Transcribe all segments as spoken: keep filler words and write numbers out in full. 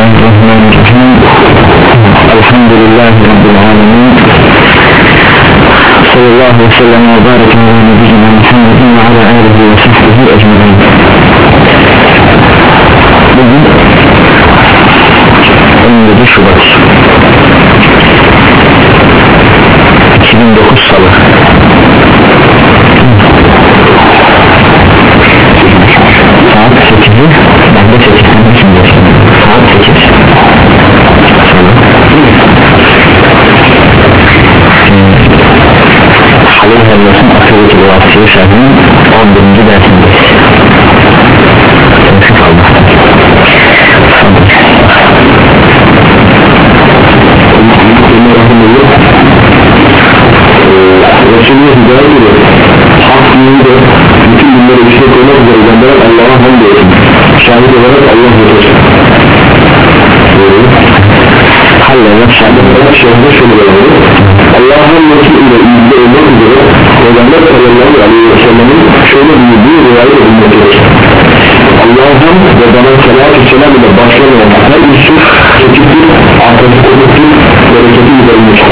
Bismillahirrahmanirrahim. Elhamdülillahi Rabbil alemin. Sallallahu aleyhi ve sellem ve barek ala nebiyyina Muhammedin ve ala alihi ve sahbihi ecmaîn. Bugün on yedi Şubat iki bin dokuz Salı. Saat sekizi, ben de sekizden şimdi saat sekiz Halil Helvas'ın Akıbeti Duası Şerhi'nin on birinci dersindeyiz. Tevfik Allah. Resulü'ye hidayet ediyor. Hak dininde bütün bunları işe koymak üzere gönderen Allah'a hamd olsun. Şahit olarak Allah yeter. Halil şahit olarak şehirde şöyle yapıyor. Allah'a hamd olsun ile ilgili olmak üzere Peygamber sallallahu aleyhi ve sellem'in şöyle büyüdüğü rivayet edilmektedir. Allah'ın ve bana salatü selam ile başlamayan her Yusuf çekiktir, arkası konuktur, bereketi üzerinmiştir.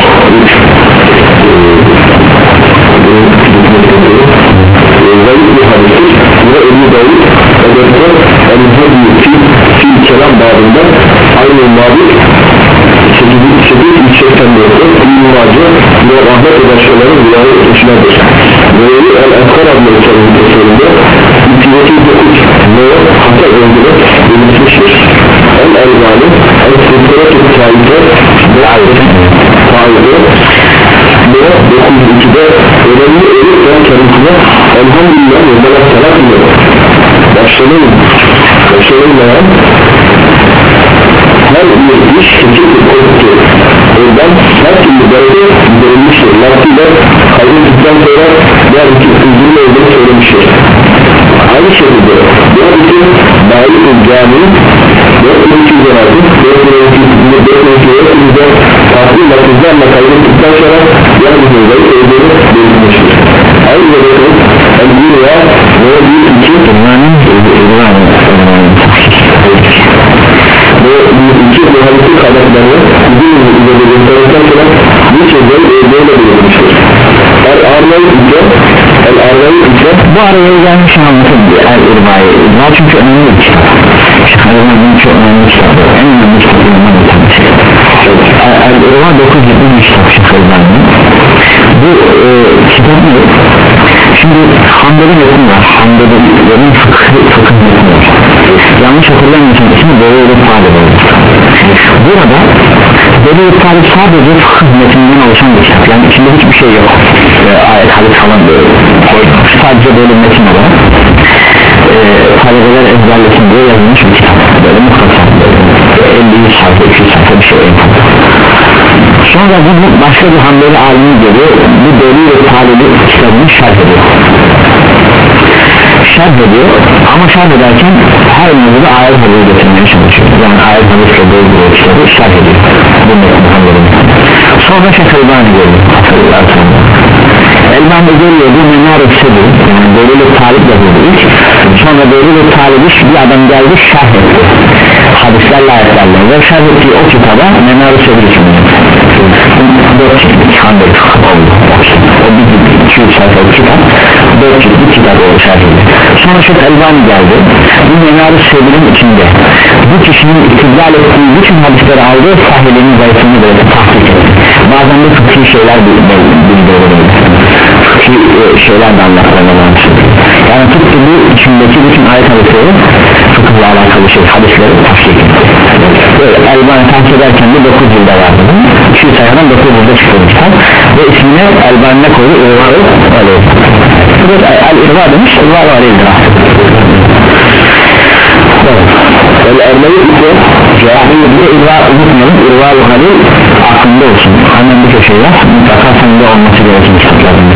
Zayıf bir hadistir ve Ebu Davud Edeb'de El-Hadiyi Fil Kelam babında aynı mabit sekiz yüz seksen dörtte İmmacı ve rahmet ve başkalarının rivayet etmişlerdir. Böyle El-Ekber adlı eserinde iki yüz dokuz ve hata öldürüp belirtmiştir. El-Elbani El-Sırtırı Tayyip'e ve Tayyip'e ve dokuz yüz ikide önemli ölüp ve kendisine elhamdülillah ve melek salat ile başlayın başlayınlayan her bir iş küçük bir korktu. Oradan her türlü bereket giderilmiştir. Lakiyle kaybettikten sonra diğer iki üzülme olduğunu söylemiştir. Aynı şekilde diğer iki dair cami'nin dört bin iki yüz altı dört bin iki yüzde farklı lafızlarla kaybettikten sonra diğer bir zayıf olduğunu belirtmiştir. Aynı şekilde el-bir ya ve bir iki durmanın ve iki muhaliflik kaynaklarını bizim üzerinde gösterirken sonra bir şeyden böyle belirtmiştir. El-Arnavut ise El-Arnavut ise bu araya gelmiş anlatın diye El-İrma'yı İrma çünkü önemli bir kitap. El-İrma'nın çok önemli kitabı, en önemli kitabından bir tanesi. El-İrma dokuz yüz yetmiş kitap Şıkkı'nın. Bu e, kitap ne? Şimdi Hanbeli metin var, Hanbelilerin fıkhı fıkhı metin var. Yanlış hatırlamıyorsam ismi Böyle Talip olur. Burada Böyle Talip sadece fıkhı metininden oluşan bir kitap. Yani içinde hiçbir şey yok. E, ayet hadis falan koymuş. Sadece böyle metin olarak e, talebeler ezberlesin diye yazılmış bir kitap. Böyle muhtasar elli yüz sayfa iki yüz sayfa bir şey en fazla. Sonra bu başka bir Hanbeli alimi geliyor, bu Böyle Talip'i kitabını şerh ediyor. Şerh ediyor ama şerh ederken her mevzuda ayet hadisi getirmeye çalışıyor. Yani ayet hadisle Böyle kitabı şerh ediyor. Bu Hanbeli'nin. Sonra Şeyh Elbani geliyor. Elbani geliyor, bu Menar-ı Sebi, yani Böyle Talip yazıldı ilk. Sonra Böyle Talip'i bir adam geldi şerh etti. Hadislerle ayetlerle ve şerh ettiği o kitaba Menar-ı Sebi ismini. Dört ciltlik Hanbeli fıkhı oldu. O bir iki yüz sayfalık kitap, dört ciltlik kitap oldu şerhinde. Sonra Şeyh Elbani geldi. Bu Menar-ı Sebi'nin içinde bu kişinin iktidal ettiği bütün hadisleri aldı, sahilinin zayıfını böyle tahkik etti. Bazen de fıkhi şeyler bildirildi. Fıkhi şeyler de anlatmalarına yani tıpkı bu içindeki bütün ayet hadisleri fıkıhla alakalı şey hadisleri tahkik etti. Böyle Elbani tahkik ederken de dokuz yılda vardı. iki yüz sayfadan dokuz yılda çıktı bu kitap ve ismine Elbani'ne koydu İrva-ı Aleyh. El-İrva demiş, İrva-ı Aleyh'dir. El-Ermeni ise cahil bir İrva unutmayalım, İrva-ı Aleyh aklında olsun. Hemen bir köşe yaz, mutlaka sende olması gerekin kitaplarında.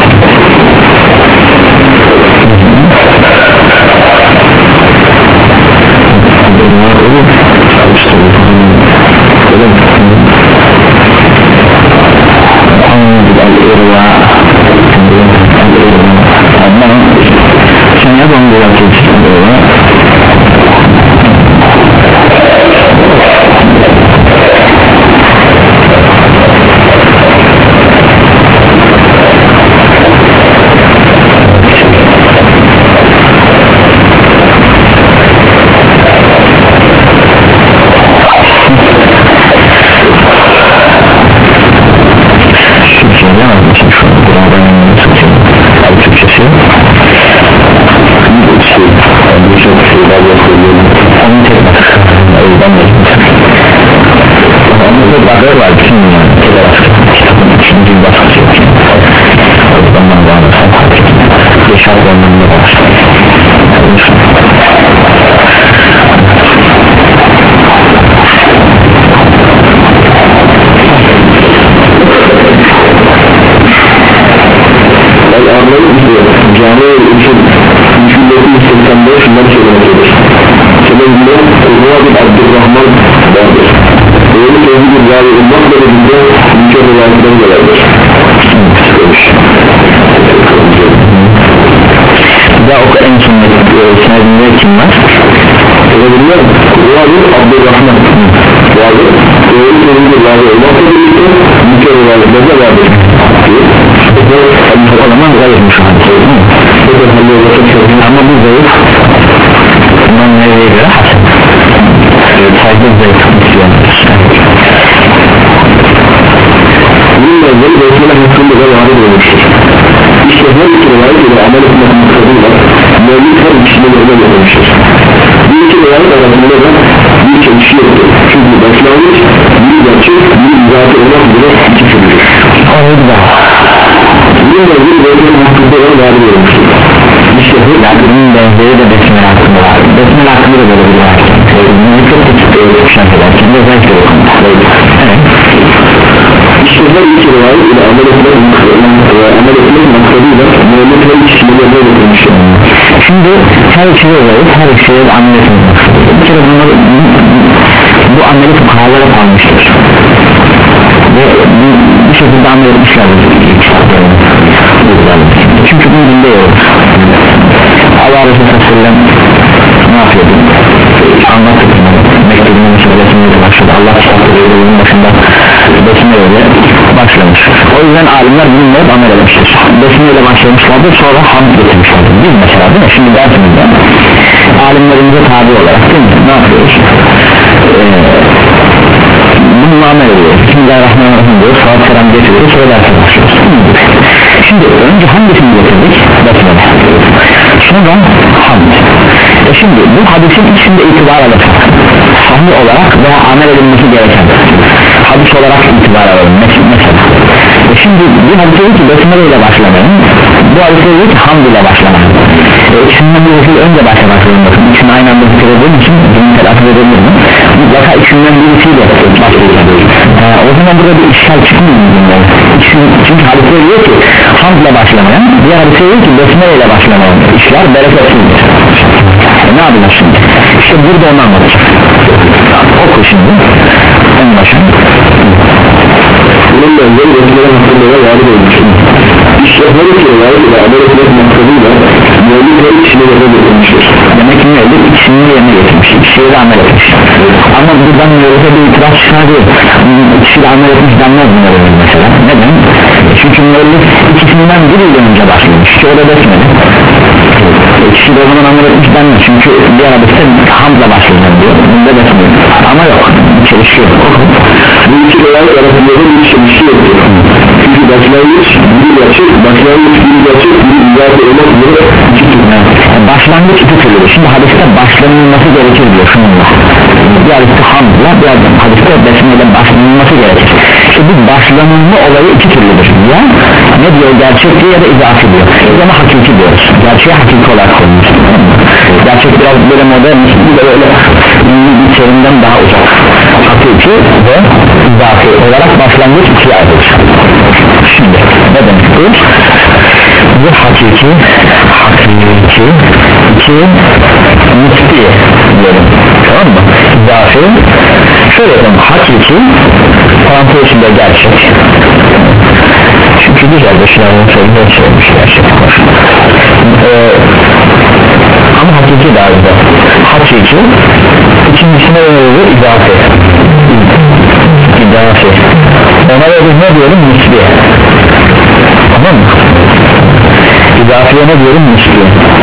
Sen ya dondu yapıyorsun Anlatıp bakır var bütün yani kitabın üçüncü baskısı ondan bağlırsam beş altı ondan da var El-Arnavut ise cami-i için müşkületi seksen beş şundan söylemektedir. Sebebinde Kuhvabid Abdurrahman vardır. Böyle sözü bir râvi olmakla birlikte mükemmel rivayetleri gelerdir. bir daha oku en sonunda senedinde kim var? Sebebinde Kuhvabid Abdurrahman vardır. Böyle sözü bir râvi olmakla birlikte mükemmel rivayetleri vardır. O zaman zayıfmış o hadis ama bu zayıf bundan nereye göre hasen sadece zayıf bunun benzeri besmele hakkında da varid olmuştur. İşte her iki rivayet ile amel etmek mutladıyla mevlid her ikisine yerine yapılmıştır. Bir iki rivayet arasında da bir çelişki yoktur. Çünkü başlangıç bir gerçek bir izafi olmak üzere iki türlüdür. onu da bunun benzeri besmele hakkında da varid olmuştur. İşte her yani bunun benzeri de besmele hakkında var besmele hakkında da böyle bir var bunu çok küçük bir şarkı ederken de zayıf bir okuma evet İşte her iki rivayet ile amel etmek amel etmek maksadıyla mevlid her ikisine yerine yapılmıştır. şimdi her ikisi de zayıf her ikisi de amel etmek bir kere bunları bu ameli fukahalara kalmıştır ve bir şekilde amel etmişlerdir çünkü bunun dinde yok Allah Resulü sallallahu aleyhi ve sellem ne yapıyordu anlattık mektubunun meselesiyle başladı Allah kitaplarının başında besmeyle başlamış o yüzden alimler bununla amel etmiştir besmeyle başlamışlardır sonra hamd getirmişlerdir biz mesela değil mi şimdi dersimizde alimlerimize tabi olarak değil mi ne yapıyoruz ee, bununla amel ediyoruz Bismillahirrahmanirrahim diyoruz salat selam getiriyoruz sonra derse başlıyoruz şimdi önce hangisini getirdik besmele sonra hamd e şimdi bu hadisin içinde itibar alalım sahih olarak veya amel edilmesi gereken hadis olarak itibar alalım mesela e şimdi bir hadise diyor ki besmele ile başlamayın bu hadise diyor ki hamd ile başlamayın e ikisinden birisiyle önce başlamak zorundasın ikisini aynı anda bitirdiğim için bunu telafi edebilir mi? mutlaka ikisinden birisiyle başlayacağım e, o zaman burada bir işgal çıkmıyor mu? çünkü hadise diyor ki hamd ile başlamayan diğer hadise diyor ki besmele ile başlamayan işler bereketsizdir e, ne yapacağız şimdi? işte burada onu anlatacak oku şimdi en başa bunun benzeri besmele hakkında da varid olmuştur. İşte her iki rivayet ile amel etmek maksadıyla mevlid her ikisine yerine getirmiştir. demek ki mevlid ikisini yerine getirmiş ikisiyle de amel etmiş ama buradan mevlide bir itiraz çıkarıyor ikisiyle amel etmiş denmez bunları mesela neden? çünkü mevlid ikisinden biriyle önce başlamış ki o da besmele ikisiyle o zaman amel etmiş denmez çünkü bir arabası hamdla başlayacak diyor bunda besmele ama yok çalışıyor Bu iki rivayet arasında da bir çelişki yoktur. Çünkü başlangıç biri gerçek, başlangıç biri gerçek, biri izafi olmak üzere iki türlü. yani başlangıç iki türlü şimdi hadiste başlanılması gerekir diyor şununla bir hadiste hamdla bir hadiste besmeyle başlanılması gerekir işte bu başlanılma olayı iki türlüdür ya ne diyor gerçekli ya da izafi diyor biz ona hakiki diyoruz gerçeği hakiki olarak koymuş gerçek biraz böyle modern bir böyle bir terimden daha uzak hakiki ve izafi olarak başlangıç ikiye ayrılır şimdi ne demek bu? bu hakiki hakiki iki nispi diyelim tamam mı? izafi şöyle yapalım hakiki parantez içinde gerçek çünkü güzel bir şeyler söylüyor söylemiş gerçek ee, ama hakiki daha güzel hakiki ikincisine öyle izafi izafi ona da biz ne diyelim nisbi tamam mı? izafiye ne diyelim nisbi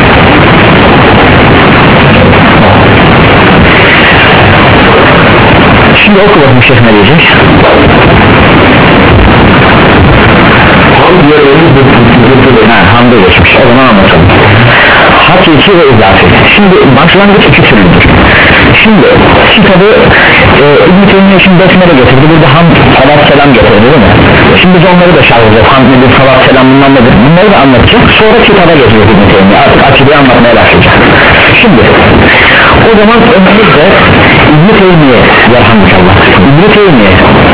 şimdi oku bakın şeyh ne diyecek ha hamda geçmiş o zaman anlatalım hakiki ve izafi şimdi başlangıç iki türlüdür şimdi kitabı e, İbn-i Teymiye için besmele getirdi, burada ham salat selam getirdi değil mi? Şimdi biz onları da şarjlayacağız, ham nedir, salat selam bunlar nedir, bunları da anlatacak, sonra kitaba getiriyor İbn-i Teymiye, artık akideyi anlatmaya başlayacak. Şimdi o zaman önümüzde İbn-i Teymiye yarhamdülillah, İbn-i Teymiye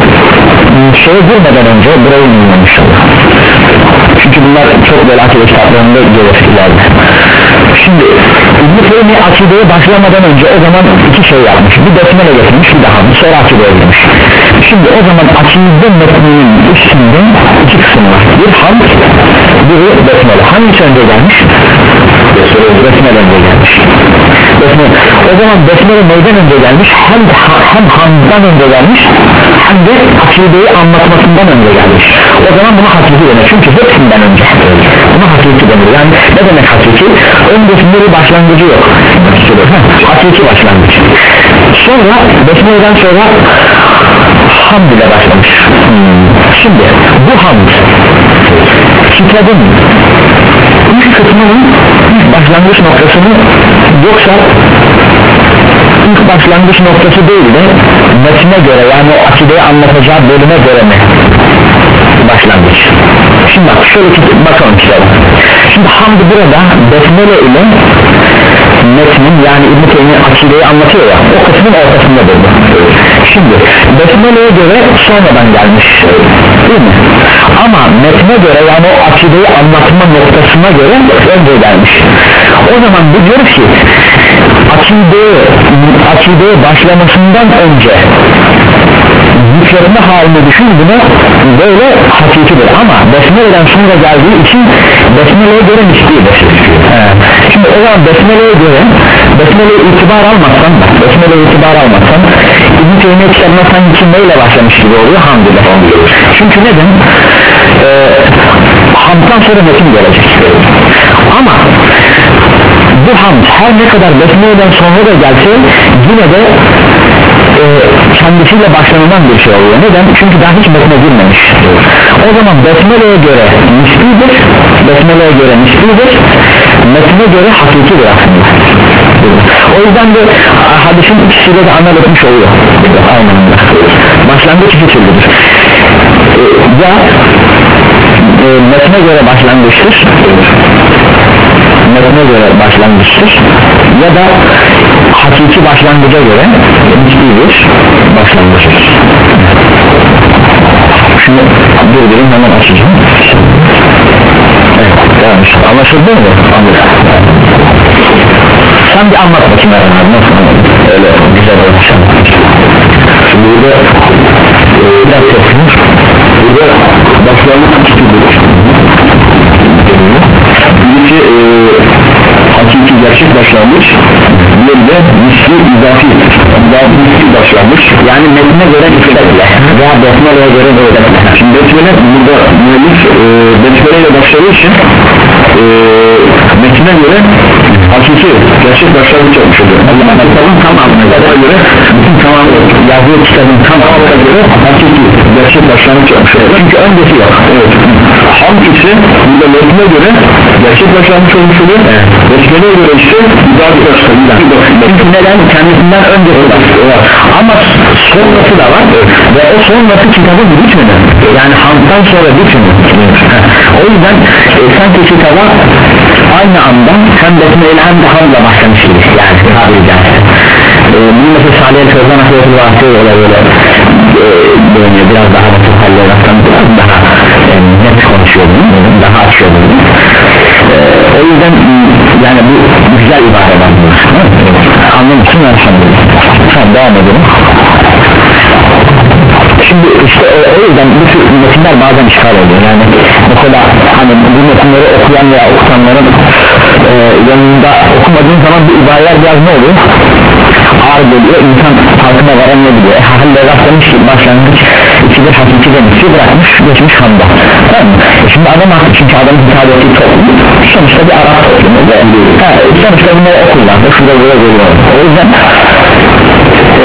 şeye girmeden önce burayı bilmiyorum inşallah, çünkü bunlar çok böyle akide kitaplarında gerekirlerdi. Şimdi İbn-i Teymiye akideye başlamadan önce o zaman iki şey yapmış, bir besmele getirmiş, bir daha sonra akideye girmiş. Şimdi o zaman akide metninin üstünde iki kısım var, bir hamd, biri besmele. Hangisi önce gelmiş? Besmele önce gelmiş. Besmele. O zaman besmele neyden önce gelmiş? Hem, hem hamddan önce gelmiş, hem de akideyi anlatmasından önce gelmiş. O zaman buna hakiki denir, çünkü hepsinden önce buna hakiki denir. Yani ne demek hakiki? Öncesinde bir başlangıcı yok, hakiki başlangıç. Sonra besmeleden sonra hamd ile başlamış. Şimdi bu hamd kitabın ilk kısmının ilk başlangıç noktası mı, yoksa ilk başlangıç noktası değil de metne göre, yani o akideyi anlatacağı bölüme göre mi başlangıç? Şimdi bak şöyle bakalım kitaba. Şimdi hamd burada besmele ile metnin, yani İbn-i Teymiye akideyi anlatıyor ya, o kısmın ortasındadır bu. Şimdi besmeleye göre sonradan gelmiş değil mi? Ama metne göre, yani o akideyi anlatma noktasına göre önce gelmiş. O zaman bu diyor ki akideye, akideye başlamasından önce zikretme halini düşün, buna böyle hakikidir, ama besmeleden sonra geldiği için besmeleye göre nisbidir. Şimdi o zaman besmeleye göre, besmeleye itibar almazsan, besmeleye itibar almazsan İbn-i Teymiye kitabına sanki neyle başlamış gibi oluyor? Hamd ile. Çünkü neden? Ee, hamddan sonra metin gelecek. Ama bu hamd her ne kadar besmeleden sonra da gelse yine de e, kendisiyle başlanılan bir şey oluyor. Neden? Çünkü daha hiç besmele girmemiş. O zaman besmeleye göre nisbidir, besmeleye göre nisbidir, metne göre hakikidir aslında. O yüzden de hadisin ikisiyle de amel etmiş oluyor. Aynen. Başlangıç iki türlüdür. E, ya e, metne göre başlangıçtır, metne göre başlangıçtır, ya da hakiki başlangıca göre nisbidir, başlangıçtır. Şimdi durdurayım, hemen açacağım. Evet, yanlış. Anlaşıldı mı? Anlaşıldı. Sen bir anlat bakayım herhalde, nasıl anladın? Öyle güzel olmuş. Şimdi burada e, biraz sesiniz. Burada başlangıç tutuyor. Birisi e, hakiki gerçek başlangıç, bir de misli izafi, izafi başlangıç, yani metne göre nisbetle veya besmeleye göre nisbetle. Şimdi besmele burada müellif e, besmeleyle başladığı için e, metne göre hakiki gerçek başlangıç olmuş oluyor. Allah'ın kitabın tamamına göre, bütün tamam yazdığı kitabın tamamına göre hakiki gerçek başlangıç olmuş oluyor. Çünkü öncesi yok. Evet. Hamd ise burada metne göre gerçek başlangıç olmuş oluyor. Evet. Besmeleye göre ise izafi başlangıç. Çünkü neden? Kendisinden öncesi var. Ama sonrası da var. Evet. Ve o sonrası kitabın bütünü. Yani hamddan sonra bütünü. O yüzden e, sanki kitaba aynı anda hem besmele hem de hamdla başlamış gibi, yani tabiri caizse. Bunu mesela Salih el-Fevzan Ahmet'in bahsediyor, öyle böyle e, biraz daha basit hallerden biraz daha e, net konuşuyor bunu, daha açıyor bunu. E, o yüzden yani bu güzel ibareler bunlar. Anlamışsın, elhamdülillah. Tamam, devam edelim. Şimdi işte o, o yüzden bu tür metinler bazen işgal oluyor. Yani mesela hani bu metinleri okuyan veya okutanların e, yanında okumadığın zaman bu ibareler biraz ne oluyor? Ağır geliyor, insan farkına varamayabiliyor. E, halde rastlamış ki başlangıç ikidir, hakiki demişti, bırakmış, geçmiş hamda. Tamam mı? E, şimdi adam haklı, çünkü adamın hitap ettiği toplum sonuçta bir Arap toplumu ve ha, sonuçta bunları okullarda şurada böyle geliyor. O yüzden e,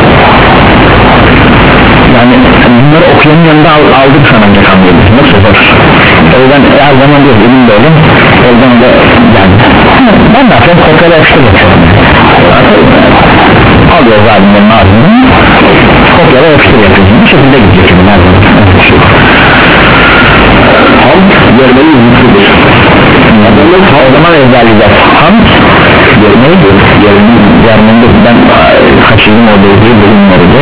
yani bunları okuyanın yanında aldık sanınca kamyonu, nasıl zor? O yüzden her zaman diyor, elim de oğlum, oradan da yani ben ne yapayım, kopyala yapıştırdım. Alıyor bazı alimlerin ağzından kopyala yapıştır yapıyorsun bu şekilde gidecek hamd yermenin zikridir. o zaman ezberleyeceğiz hamd neydi? Yermende ben kaçırdım o dediği bölümleri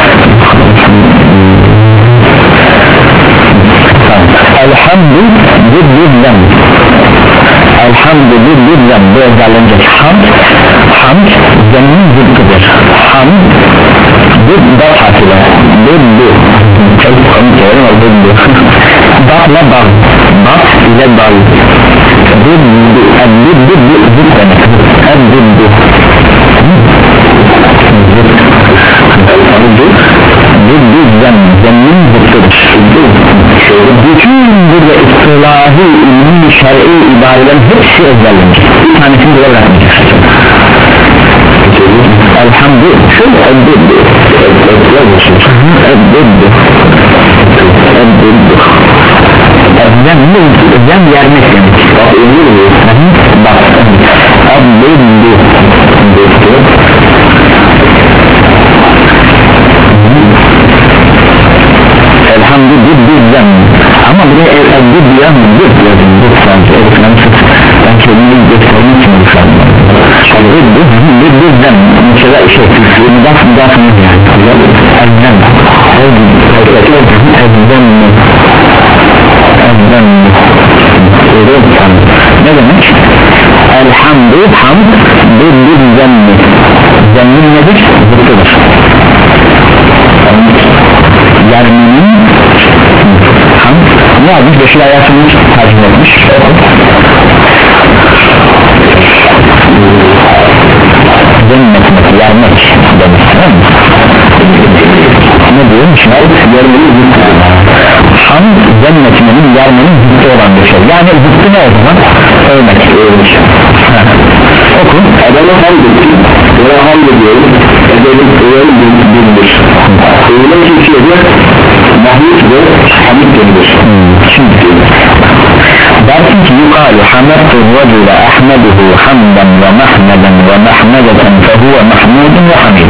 elhamdü ziddizzem elhamdü ziddizzem bu ezberlenecek hamd hamd zeminin zıddıdır hamd zıddat harfiyle zıddı çok komik yerim o zıddı datla dal dat ile dal zıddı zıddı zıddı demek zıddı zıddizzem zeminin zıddıdır bütün burada istilahi ilmi şer'i ibarelerin hepsi ezberlenmiş bir tanesini bile bırakmayacak elhamdü şu eddeddi eddeddi eddeddi zem yermek demek bak eddeddi elhamdü zem ama buraya evde diyen zıt yazın zıt sanki ben kelimeyi göstermek için oluşanlar zıt zem mesela şey mudaf mudaf mı yani elzem elzem elzem ne demek elhamdü hamd zıt zemmi zemmin nedir zıttıdır yermenin hamd ne almış beşil ayasını tercih etmiş cennet yermek demiş ne diyorum şimdi yermenin zıttı hamd cennetinin yermenin zıttı olan bir şey yani zıttı ne o zaman övmek oku Adana hamd ettim ve hamd ediyorum edelim öğelim bildir öyle kimseye mahmud ve hamid denilir şimdi dersin ki yukarı hamettu racule ahmeduhu hamdan ve mahmeden ve mahmedeten fehuve mahmudun ve hamid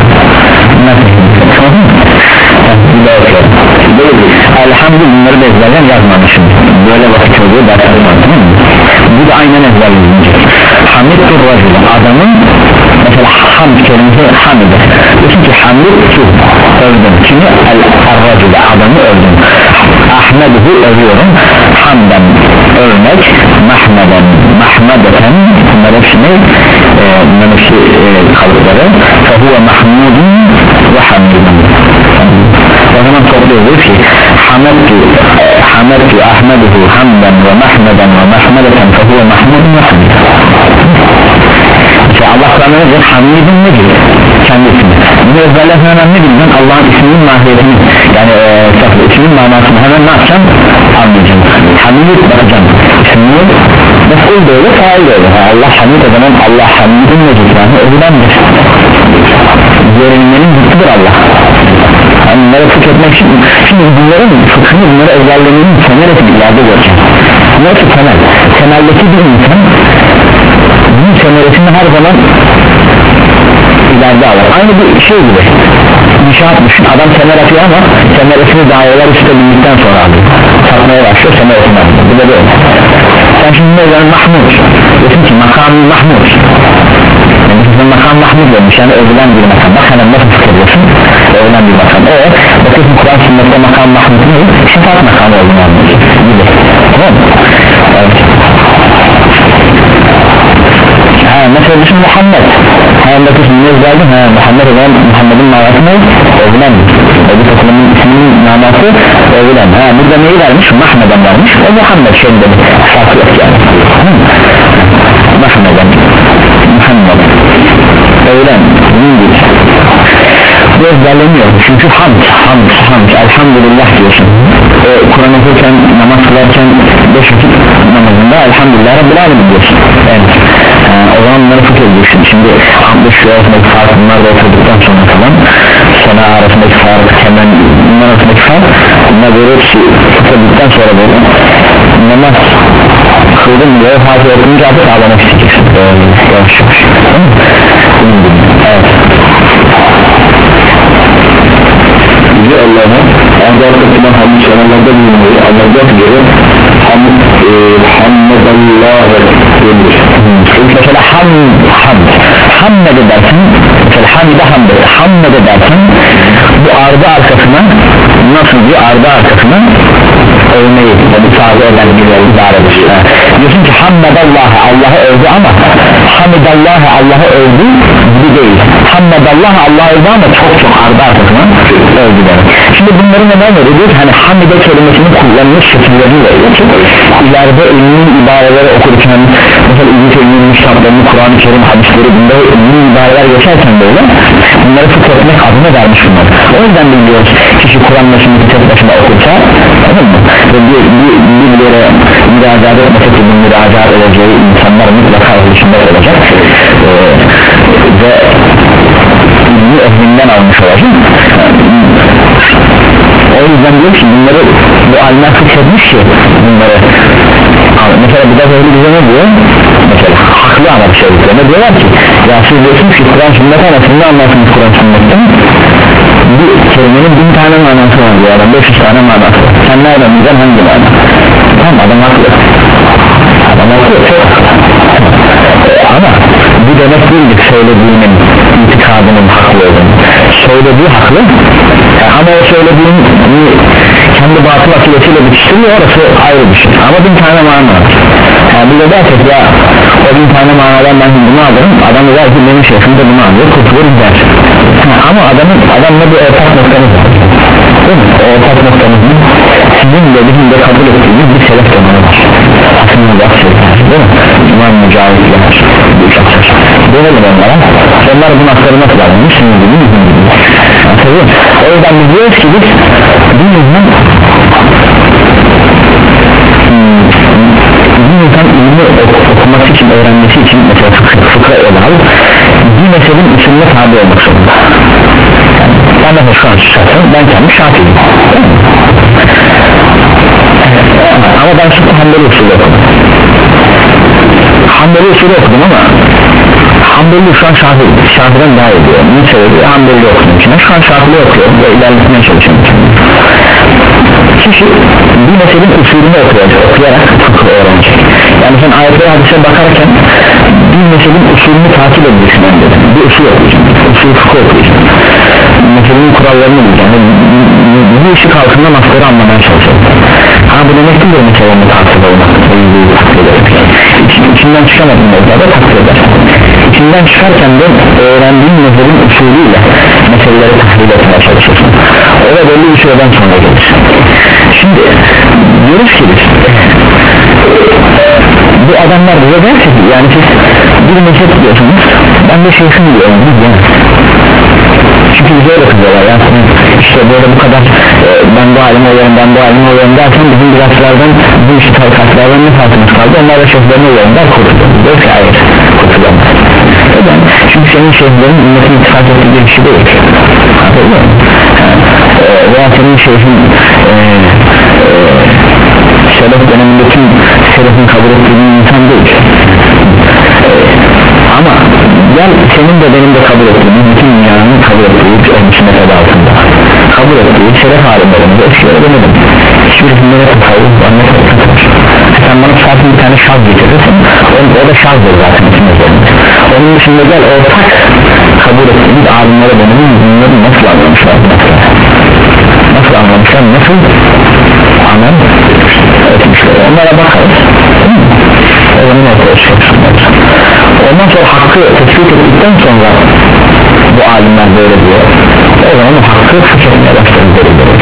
elhamdülillah bunları da ezberlen yazmamışım böyle vakit oluyor ders yazmadım bu da aynen ezberlenecek hamidtur racule adamın mesela hamd kelimesi hamide diyorsun ki hamidtu övdüm kimi el-racule adamı övdüm ahmeduhu övüyorum hamdan övmek mahmeden mahmedeten bunlar hepsi ne e, bunlar hepsi e, kalıpları fehuve mahmudun ve hamidun o zaman topluyoruz ki hamedtu hamedtu ahmeduhu hamdan ve mahmeden ve mahmedeten fehuve mahmudun ve hamidun işte Allah Kur'an'ı nedir? Hamidun nedir? Kendisini bunu ezberlersen hemen ne bilmem Allah'ın isminin mahiyetini yani e, isminin manasını hemen ne yapacağım? Anlayacağım Hamid bakacağım ismini mef'ul da öyle faal da öyle Allah hamid o zaman Allah hamidun nedir? Yani övülendir görünmenin zıttıdır Allah yani bunları fıkh etmek için şimdi bunların fıkhını bunları ezberlemenin semereti bir yerde göreceğim bunlar ki temel temeldeki bir insan bunun semeresini her zaman ileride alır aynı bir şey gibi inşaat düşün adam semer atıyor ama semeresini daireler üstte bindikten sonra alıyor satmaya başlıyor semeresini alıyor bu da böyle sen şimdi ne yani Mahmud diyorsun ki makam Mahmud yani sizin makam Mahmud olmuş yani övülen bir makam bak hemen nasıl çıkarıyorsun övülen bir makam o bakıyorsun Kur'an sünnette makam Mahmud ne? Şefaat makamı olduğunu anlıyor gibi tamam mı? Evet ha mesela düşün Muhammed ha bakıyorsun ne özeldi ha Muhammed olan Muhammed'in manası ne? övülen öbür takımın isminin manası övülen ha burada neyi vermiş? Mahmed'en vermiş o Muhammed şeyinde farkı yok yani Mahmed'en Muhammed övülen bunun gibi bu ezberleniyor çünkü hamd hamd hamd elhamdülillah diyorsun e, Kur'an okurken namaz kılarken beş vakit namazında elhamdülillah Rabbil Alemin diyorsun yani e, o zaman bunları fıkh ediyorsun şimdi hamd şu arasındaki fark bunlar da oturduktan sonra falan sana arasındaki fark hemen bunlar arasındaki fark bunlar böyle hepsi fıkh edildikten sonra böyle namaz kıldım diye Fatih okuyunca artık ağlamak isteyeceksin böyle yavaş yavaş evet hamd selamlarda bulunmayı anlatmak üzere hamd e, hamdallah denir. Mesela hamd hamd hamd edersin, mesela hamde hamd hamd edersin, bu ardı arkasına nasıl bir ardı arkasına övmeyi, yani sağda eden bir ibaredir. Diyorsun ki hamdallah, Allah'ı övdü ama hamdallah, Allah'ı övdü gibi değil. Hamdallah, Allah'ı övdü ama çok çok ardı arkasına övdü demek. Şimdi bunları neden veriyor? Hani hamide kelimesini kullanmış şekillerini veriyor. İleride ilmi ibareleri okurken mesela İbn-i Teymi'nin müştablarını, Kur'an-ı Kerim hadisleri, bunda ilmi ibareler geçerken böyle bunları fıkh etmek adına vermiş bunlar. O yüzden biliyoruz kişi Kur'an meşini tek başına okursa, anladın mı? Ve bir, bir, bir yere müracaat etmese ki bu müracaat edeceği insanlar mutlaka oluşunda olacak ee, ve ilmi ehlinden almış olacak. O yüzden diyor ki bunları bu alimler fıkhetmiş ki bunları mesela bir de böyle bize ne diyor? Mesela haklı ama bir şey diyor. Ne diyorlar ki ya siz diyorsunuz ki Kur'an sünnet anasını anlarsınız Kur'an sünnetten bir kelimenin bin tane manası var diyor adam, beş yüz tane manası var. Sen nereden bileceksin hangi mana? Tamam adam haklı, adam haklı çok ama bu demek değildir söylediğinin itikadının haklı olduğunu. Söylediği haklı ama o söylediğin kendi batıl akılesiyle bitiştiriyor, orası ayrı bir şey ama bin tane mana var. Yani bir de dersek ya o bin tane manadan ben bunu alırım, adam der ki benim şeyhim de bunu alıyor, kurtulur der. Ama adamın adamla bir ortak noktamız var, değil mi? O ortak noktamızın sizin de bizim de kabul ettiğimiz bir selef zamanı var. Aslında bak şeyler, değil mi? İmam Mücahitler, dönelim onlara, onlar bu nasları nasıl alınmış, şimdi gibi bizim gibi. Anladın? O yüzden biz diyoruz ki biz dinimizden bir insan ilmi okuması için, öğrenmesi için mesela fıkra ele al, bir meselenin usulüne tabi olmak zorunda. Yani ben de şu an şahsen, ben kendi şafiyim, ama ben şimdi Hanbeli usulü okudum. Hanbeli usulü okudum ama Hanbeli şu an Şafii, Şafii'den daha iyi diyor. Ne sebebi? Hanbeli okudum için. Şu an Şafii okuyorum ve ilerletmeye çalışıyorum. Kişi bir meselenin usulünü okuyacak, okuyarak fıkıh öğrenecek. Yani sen ayetlere hadise bakarken bir meselenin usulünü takip edeceksin dedim. Bir usul okuyacağım, usul fıkıh okuyacağım. Meselenin kurallarını bileceğim. Bu işi kalkında nasları anlamaya çalışacağım. Ha bu demek değil mi meselenin takip olmak? İçinden çıkamadım orada takip eder. İçinden çıkarken de öğrendiğin meselenin usulüyle meseleleri tahlil etmeye çalışırsın. O da belli bir süreden sonra gelir. Şimdi diyoruz ki biz bu adamlar bize derse ki yani siz bir mezhep diyorsunuz, ben de şeyhim diyorum yani. Çünkü bize öyle kızıyorlar yani işte böyle bu kadar e, ben bu alim oluyorum ben bu alim oluyorum derken bizim birazlardan bu işi tarikatlardan ne farkımız kaldı, onlar da şeyhlerini oluyorum der, kurtuluyor. Diyor ki hayır, kurtulamaz. Neden? Çünkü senin şeyhlerin ümmetin ittifak ettiği bir şey değil. Anladın mı? E, veya senin şeyhin e, e, selef döneminde tüm selefin kabul ettiği bir insan değil. E, ama gel senin de benim de kabul ettiğim bütün dünyanın kabul ettiği ölmüşü metodu altında kabul ettiği şeref alimlerimize eskileri demedim. Hiçbirisinde ne tasavvuf var ne tasavvuf. Sen bana zaten bir tane şaz getirirsin, o, o da şazdır zaten için üzerinde. Onun dışında gel ortak kabul ettiğimiz alimlere demedim, bunları nasıl anlamışlar, nasıl anlamışlar, nasıl amel etmişler, onlara bakarız. O zaman ortaya çıkmışlar. Ondan sonra hakkı tespit ettikten sonra bu alimler böyle diyor, o zaman o hakkı fıkhetmeye başlarız.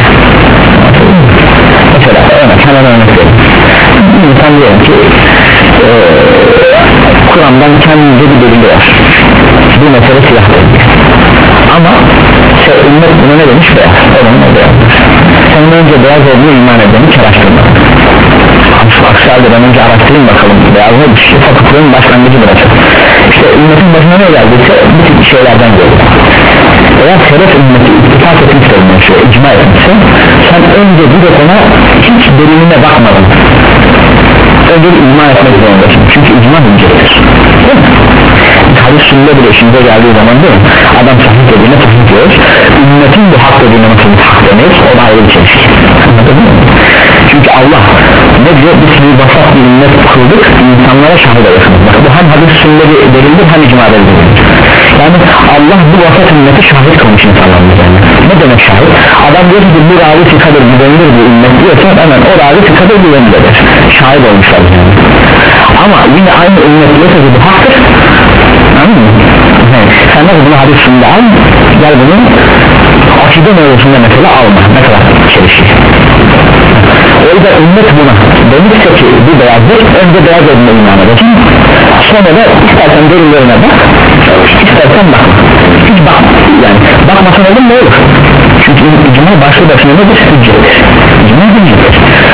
Mesela örnek, hemen örnek verin. Bir insan diyelim ki e, Kur'an'dan kendince bir delili var, bu mesele silahtır ama şey, ümmet buna ne demiş? Beyaz, o zaman o beyazdır. Sen önce beyaz olduğunu iman edeni hiç araştırmadın. Aksi halde ben önce araştırayım bakalım beyaz ne bir şey, fıkhın başlangıcı burası. İşte ümmetin başına ne geldiyse bu tip şeylerden geliyor. Eğer selef ümmeti ittifak etmişse bir şey, icma etmişse sen önce bir de ona hiç deliline bakmadın, önce icma etmek zorundasın çünkü icma hüccettir. hadis sünnet bile işimize geldiği zaman değil mi? Adam sahih dediğine sahih diyoruz, ümmetin bu hak dediğine nasıl hak demeyiz, o da ayrı bir şey. Anladın mı? Çünkü Allah ne diyor, biz bir vasat bir ümmet kıldık, insanlara şahit olursunuz. Bak bu hem hadis sünneti delildir hem icma delildir. Yani Allah bu vasat ümmeti şahit kılmış insanların üzerine. Ne demek şahit? Adam diyor ki bu ravi fikadır, güvenilir bu ümmet diyorsa hemen o ravi fikadır, güvenilir. Şahit olmuşlar yani. Ama yine aynı ümmet diyorsa ki bu haktır. Anladın mı? Evet. Sen de bunu hadis sünneti al, gel bunu akide mevzusunda mesela alma. Ne kadar çelişir. O yüzden ümmet buna demişse ki bu beyazdır, önce beyaz olduğuna iman edeceksin, sonra da istersen delillerine bak, istersen bakma, hiç bakma yani bakmasan olur mu olur, çünkü icma başlı başına nedir? Hüccettir, icma hüccettir.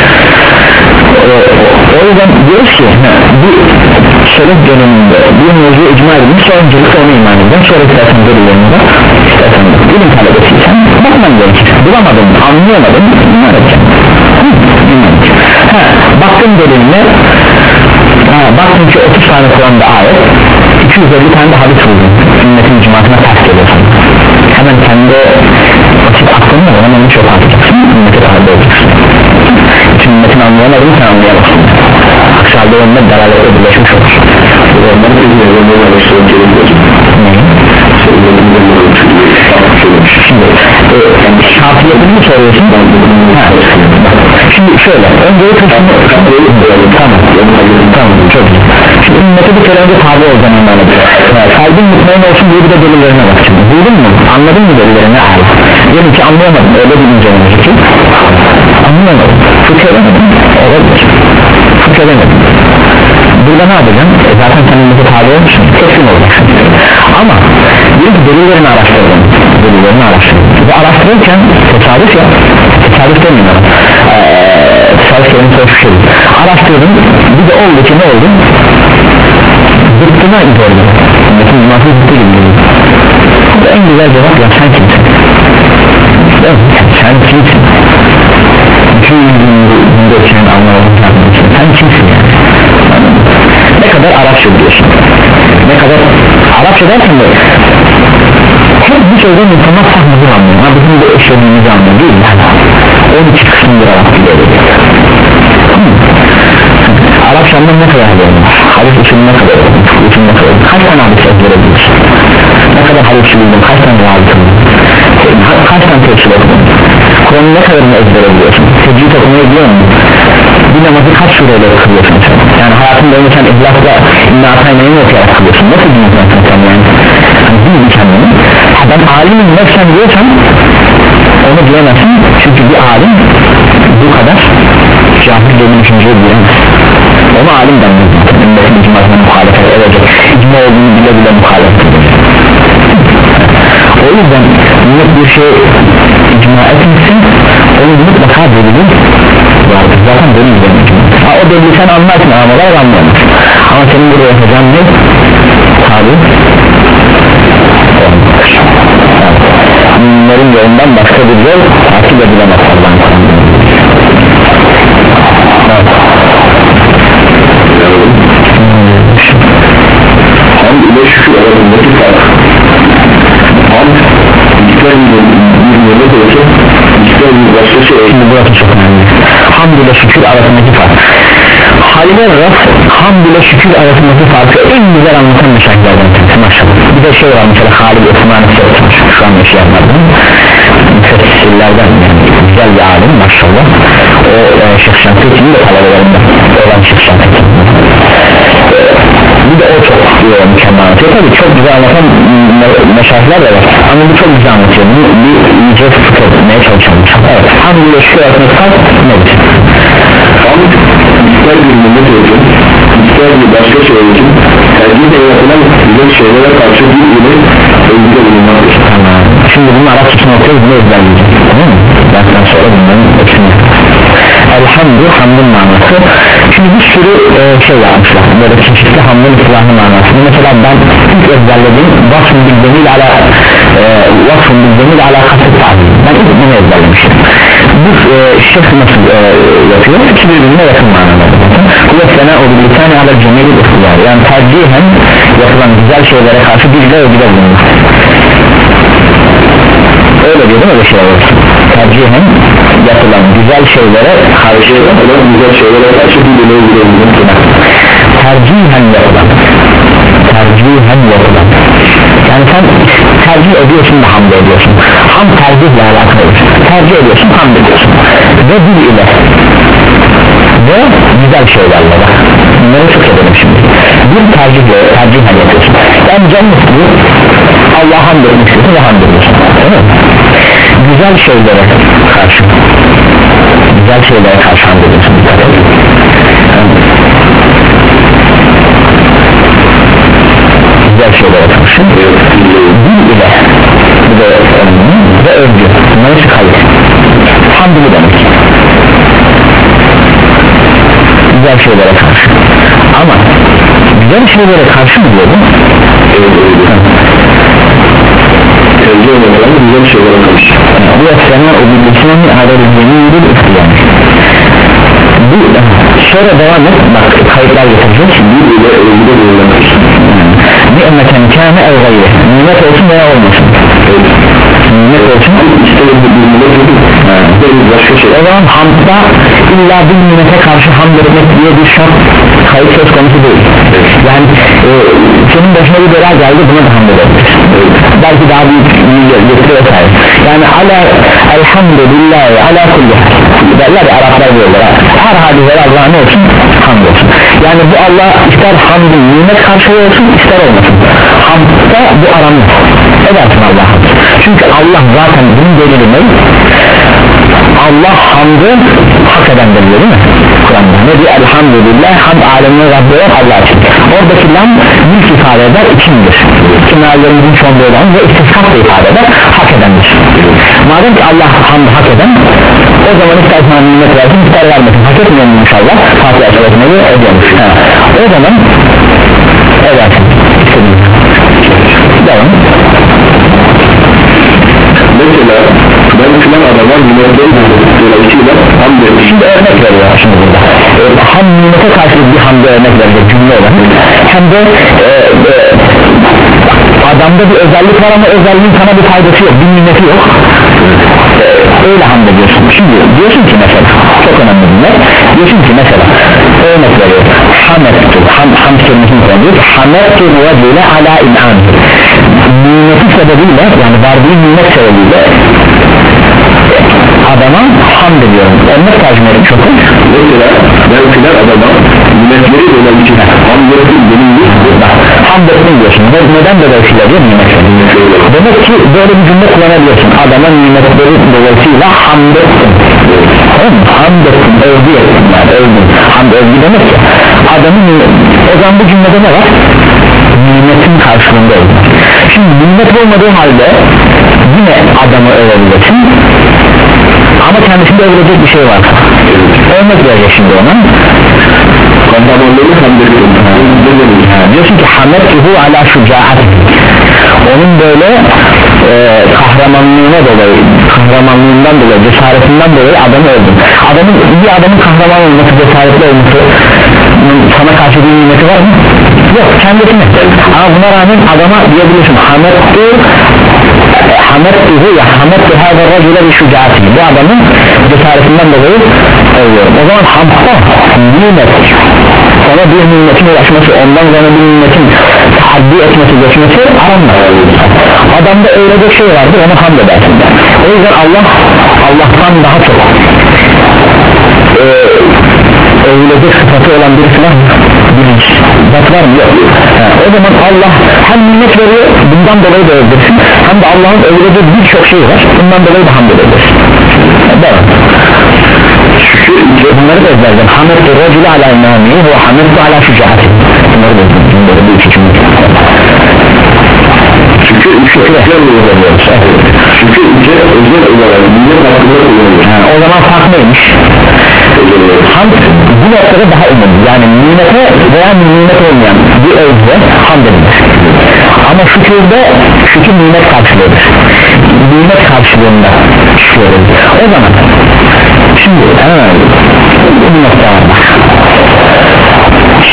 O yüzden diyoruz ki bu selef döneminde bir mevzu icma edilmiş, sonra öncelikle onu iman edin, sonra istersen delillerine bak, istersen bak, ilim talebesiysen bakman gerekir, bulamadın, anlayamadın, iman edeceksin. Ha, baktım deliline, ha, baktım ki otuz tane Kur'an'da ayet, iki yüz elli tane de hadis buldum, ümmetin icmasına ters geliyorsun, hemen kendi basit aklınla hemen onu çok atacaksın, ümmete tabi olacaksın, bütün ümmetin anlayamadığını sen anlayamazsın, aksi halde onunla dalalete birleşmiş olur. Onları bilmiyor, onları alıştırıyorum Şimdi e, şafiyetini mi soruyorsun? Ha. Şimdi şöyle önce kısmı tamam tamam çok iyi. Şimdi ümmeti bir kere önce tabi olacağını iman ediyor. Kalbin mutmain olsun diye bir de delillerine bakacağım. Duydun mu? Anladın mı delillerine? Diyelim ki anlayamadım, öyle bilince olacak ki anlayamadım, fıkh edemedim, olabilir fıkh edemedim. Burada ne yapacaksın? E zaten sen ümmeti tabi olmuşsun, teslim olacaksın. Ama diyelim ki delillerini araştırdım, delillerini araştırdım. Bu araştırırken tesadüf ya, tesadüf demeyeyim ama ee, tesadüf kelimesi hoş bir şey. Araştırdım, bir de oldu ki ne oldu? Zıttına gördüm, ümmetin icması zıttı gibi. Bu en güzel cevap ya, sen kimsin? Sen kimsin? Bütün yüzünde senin anlamadığın sen, sen kimsin yani? Ne kadar Arapça biliyorsun, ne kadar Arapça derken de hep bu sözden insanlar sahmızı anlıyor, ha bizim de eşlediğimizi anlıyor değil mi? on iki kısımdır Arapça böyle hmm. Arapçanın ne kadar biliyorsun? Hadis usulü ne kadar usulü ne kadar kaç tane hadis ezberebiliyorsun? Ne kadar hadis bildin, kaç tane hadis bildin? Kaç tane tefsir okudun? Kur'an'ı ne kadarını ezberebiliyorsun? Tecvid okumayı biliyor musun? Bir namazı kaç sureyle kılıyorsun sen? Yani hayatın boyunca sen İhlas'la İnna Atayna'yı mı okuyarak kılıyorsun? Nasıl bilmiyorsun sen yani? Hani bilmiyorsun kendini. Ben alimin nefsen diyorsan onu diyemezsin, çünkü bir alim bu kadar cahil dediğin düşünceyi diyemez. Onu alim denmiyor zaten, ümmetin icmasına muhalefet edecek, icma olduğunu bile bile muhalefet edecek. O yüzden ümmet bir şey icma etmişsin, onun mutlaka delili vardır, zaten delil demek. Ha o delili sen anlarsın ama var anlayamaz. Ama senin buraya yapacağın ne? Tabi müminlerin yolundan başka bir yol takip edilemez Allah'ın Kur'an'da. Hamd ile şükür arasındaki fark. Hamd ister bir yemek olsun, ister bir başka şey. Şimdi burası çok önemli. Hamd ile şükür arasındaki fark. Halil Raf hamd ile şükür arasındaki farkı en güzel anlatan meşayihlerden birisi maşallah. Bir de şey var mesela Halil Osman'ı sormuş şu an meşayihlerden, müfessirlerden yani güzel bir alim maşallah. O e, Şeyh Şantı'nın de talebelerinde olan Şeyh Şantı'nın. Bir de o çok e, mükemmel anlatıyor. Tabii çok güzel anlatan meşayihler de var ama bu çok güzel anlatıyor. Bu bir iyice fıkh etmeye çalışalım. Evet, hamd ile şükür arasındaki fark nedir? Hamd ister bir millet olsun, ister bir başka şey olsun, tercih yapılan güzel şeylere karşı bir ile özgür bulunmaktır. Tamam. Şimdi bunun Arapçasını okuyoruz, bunu ezberleyeceğiz, değil mi? Dersten sonra bunların hepsini. Elhamdü, hamdın manası. Şimdi bir sürü e, şey yapmışlar, böyle çeşitli hamdın islahı manasını. Mesela ben ilk ezberlediğim vasfın bildiğimiyle ala e, vasfın bildiğimiyle alakası tabi. Ben ilk bunu ezberlemişim. Bu e, şeyh nasıl e, yapıyor? İki birbirine yakın manada. bu sene o bir tane alel cemil ihtiyar, yani tercihen yapılan güzel şeylere karşı bir de övgüde bulunur. Öyle diyor değil mi öyle şey olur? Tercihen yapılan güzel şeylere karşı yapılan güzel şeylere karşı bir de övgüde bulunur. Tercihen yapılan tercihen yapılan, yani sen tercih ediyorsun da hamd ediyorsun. Ham tercihle alakalı, tercih ediyorsun, hamd ediyorsun ve dil ile ve güzel şeylerle. Bak bunları çok edelim şimdi. Bir tercihle, tercihle yapıyorsun. Yani canlı bu Allah'a hamd etmek istiyorsun ve hamd ediyorsun, değil mi? Güzel şeylere karşı güzel şeylere karşı hamd ediyorsun. Güzel şeylere karşı dil ile bu da önemli ve övgü, bunları çıkarır. Hamd bu demek, güzel şeylere karşı. Ama güzel şeylere karşı mı diyordun? Tercih edilen güzel şeylere karşı. Bu esneme o bilgisini adaleceğini yürür isteyen. Bu sonra devam et, bak kayıtlar getirecek. Bir ile övgüde bulunmak. Ni'meten kâne ev gayre, nimet olsun veya olmasın. Nimet olsun, İstedim bir nimet edin. Başka şey. o zaman hamdda illa bir nimete karşı hamd etmek diye bir şart kayıt söz konusu değil. Yani e, senin başına bir bela geldi, buna da hamd edebiliriz. Belki daha büyük getiriyor vesaire. Yani ala elhamdülillahi ala kulli derler ya Araplar diyorlar, her hadisede Allah'a ne olsun? Hamd olsun. Yani bu Allah ister hamdın nimet karşılığı olsun ister olmasın, hamdda bu aranır edersin Allah'a. Çünkü Allah zaten bunun delili ne? Allah hamdı hak edendir diyor değil mi? Kur'an'da ne diyor? Elhamdülillah, hamd alemine Rabbi olan Allah için. Oradaki lam mülk ifade eder, içindir. Kimlerlerimizin çoğunluğu olan ve istiskat da ifade eder, hak edendir. Madem ki Allah hamdı hak eden, o zaman ister sana nimet versin, ister vermesin, hak etmiyor mu inşallah? Fatiha suresine göre ediyormuş. O zaman edersin. Devam. Mesela ben filan adama nimetleri dolayısıyla hamd ettim. Şimdi örnek veriyor şimdi burada. E, hem nimete karşılık bir hamd örnek verecek cümle olan, hem de e, e, adamda bir özellik var ama özelliğin sana bir faydası yok, bir nimeti yok. E, öyle hamd ediyorsun. Şimdi diyorsun ki mesela, çok önemli bunlar. Diyorsun ki mesela örnek veriyor. Hamdettu, ham, hamd kelimesini koyuyor. Hamdettu vecile ala in'an. Nimeti sebebiyle, yani verdiği nimet sebebiyle adama hamd ediyorum. Örnek tercüme edin çok. Mesela ben filan adama nimetleri dolayısıyla hamd ettim benim bir Hamd ettim diyorsun. Neden dolayısıyla diyor nimetleri? Demek ki böyle bir cümle kullanabiliyorsun. Adama nimetleri dolayısıyla hamd ettim. Hamd ettim, övgü ettim yani, övgü. Hamd övgü demek ki adamın, o zaman bu cümlede ne var? Nimetin karşılığında övgü. Şimdi nimet olmadığı halde yine adamı övebilirsin ama kendisinde övülecek bir şey var. Örnek verecek şimdi ona. kahramanlığını hamd ettim. Diyorsun ki hamettuhu ala şucaati, onun böyle e, kahramanlığına dolayı, kahramanlığından dolayı, cesaretinden dolayı adamı öldüm. Adamın, bir adamın kahraman olması, cesaretli olması sana karşı bir nimeti var mı? Yok, kendisine. Ama buna rağmen adama diyebilirsin hamettu hamettuhu ya hamettu hâzâ racule bi şucaati, bu adamın cesaretinden dolayı övüyorum. O zaman hamdda nimet, ona bir nimetin ulaşması, ondan sonra bir nimetin haddi etmesi, geçmesi aranmaz. Adamda öyle bir şey vardır, onu hamd edersin. O yüzden Allah, Allah'tan daha çok ee, övülecek sıfatı olan birisine bilinç zat var mı? Yok. Ha, o zaman Allah hem nimet veriyor, bundan dolayı da övülürsün, hem de Allah'ın övüleceği birçok şey var, bundan dolayı da hamd edersin. Devam. Bunları da ezberledim. Hamdettu racule ala imamihi ve hamdettu ala şucaati. Bunları da ezberledim. Bunları da iki cümle. Çünkü şükür ediyoruz. Çünkü ülke özel olarak millet hakkında kullanılır. O zaman fark neymiş? Hamd bu noktada daha umum, yani nimete veya nimet olmayan bir övgüde hamd edilir. Ama şükürde, şükür nimet karşılığıdır. Nimet karşılığında şükür. O zaman şimdi he, bu nokta var bak.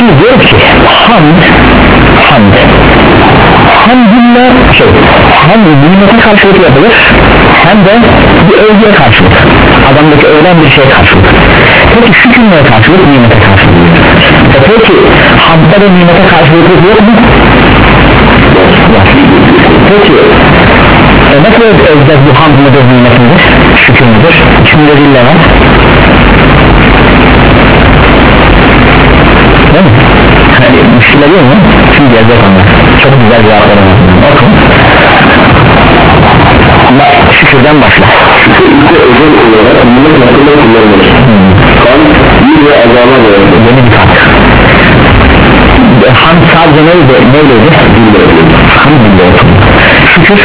Şimdi diyor ki hamd hamd hamdülillah şey hem nimete karşılık yapılır hem de bir övgüye karşılık, adamdaki övülen bir şeye karşılık. Peki şükürmeye karşılık, nimete karşılık. E peki hamdda da nimete karşılık yok mu? Var. Peki e nasıl özlez bu hamd mıdır, nimet midir, şükür müdür? İçinde dille var değil mi? Yani müşkile değil mi? Şimdi gelecek onlar. Çok güzel cevaplar var. Okun. Ama şükürden başla. Şükür ise özel olarak nimet hakkında kullanılır. Kan, bir ve azama verildi. Yeni bir fark. Hamd sadece neydi? Neyleydi? Hamd dille oturdu. Şükür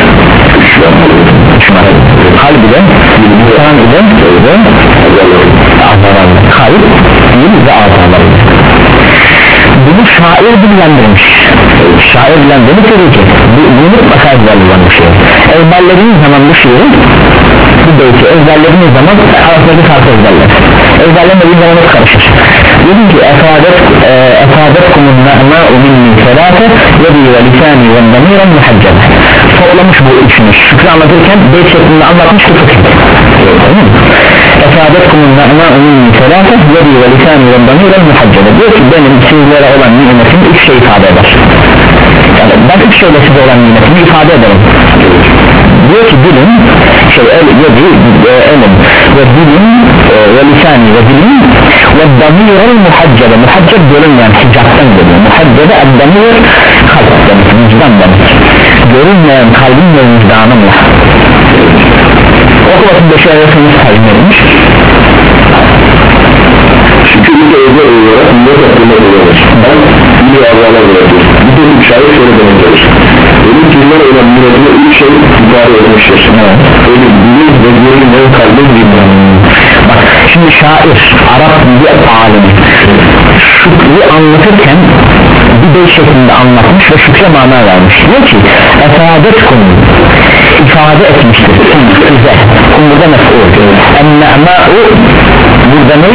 kalbi de kalbi de ve azalarla kalp dil ve azalarla. Bunu şair dillendirmiş. Şair dillendirmiş dedi ki bu, bu mutlaka ezberlediğiniz şey. Ezberlediğiniz zaman bu şiiri bu beyti ezberlediğiniz zaman arasındaki farkı ezberler. Ezberlemediğiniz zaman hep karışır. Dedim ki efadet kumun na'ma'u minni selate yedi ve lisani ve damiren muhaccebe. Toplamış bu üçünü şükrü anlatırken beyt şeklinde anlatmış bu fıkıh. efadet kumun na'ma'u minni selate yedi ve lisani ve damiren muhaccebe. Diyor ki benim sizlere olan nimetim üç şey ifade eder. Yani ben üç şeyle size olan nimetimi ifade ederim. Diyor ki dilim şey el, yedi, e, elim ve dilim e, ve lisani ve dilim ve damirel muhaccebe. Muhacceb görünmeyen hicaptan geliyor. Muhaccebe el-damir kalp demek, vicdan demek. Görünmeyen kalbim ve vicdanımla. Okulatın beşi arasını tercih Şükürlükle özel olarak nimet hakkında kullanılır. Ben bir Allah'a bırakıyorum. Bir de bir şahit şöyle demektedir. Benim kimler olan nimetine üç şey ifade etmiştir. Öyle bilir ve görünmeyen kalbim vicdanım. Bak şimdi şair, Arap dili alimi şükrü anlatırken bir bey şeklinde anlatmış ve şükre mana vermiş. Diyor ki efadet konu ifade etmiştir size. Kum burada mef'ul. En-ne'ma'u burada ne?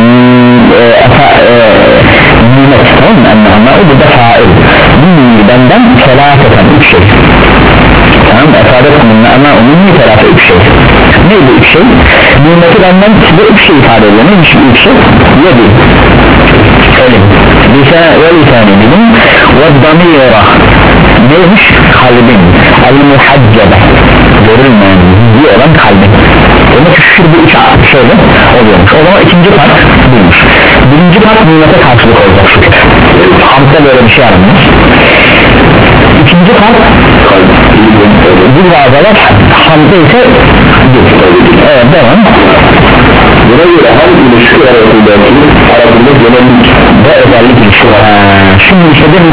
Nimet, tamam mı? En-ne'ma'u burada fail. Minni benden felâfeten üç şey. Tamam mı? Efadet konu en-ne'ma'u minni felâfe üç şey. Ne bu üç şey? Nimeti benden size üç şey ifade ediyor. Neymiş bu üç şey? Yedi elim, ve lisani dilim ve damira neymiş? Kalbin el-muhaccebe görülmeyen bir olan kalbin. Demek ki şu bu üç şöyle oluyormuş. O zaman ikinci part buymuş. Birinci part nimete karşılık olacak şükür. Hamd'da böyle bir şey aranmış. İkinci part bir vazalar hamd'da ise evet devam. Buna göre ham ilişki arasında arasında genellik ve özellik ilişki var. Şimdi işte benim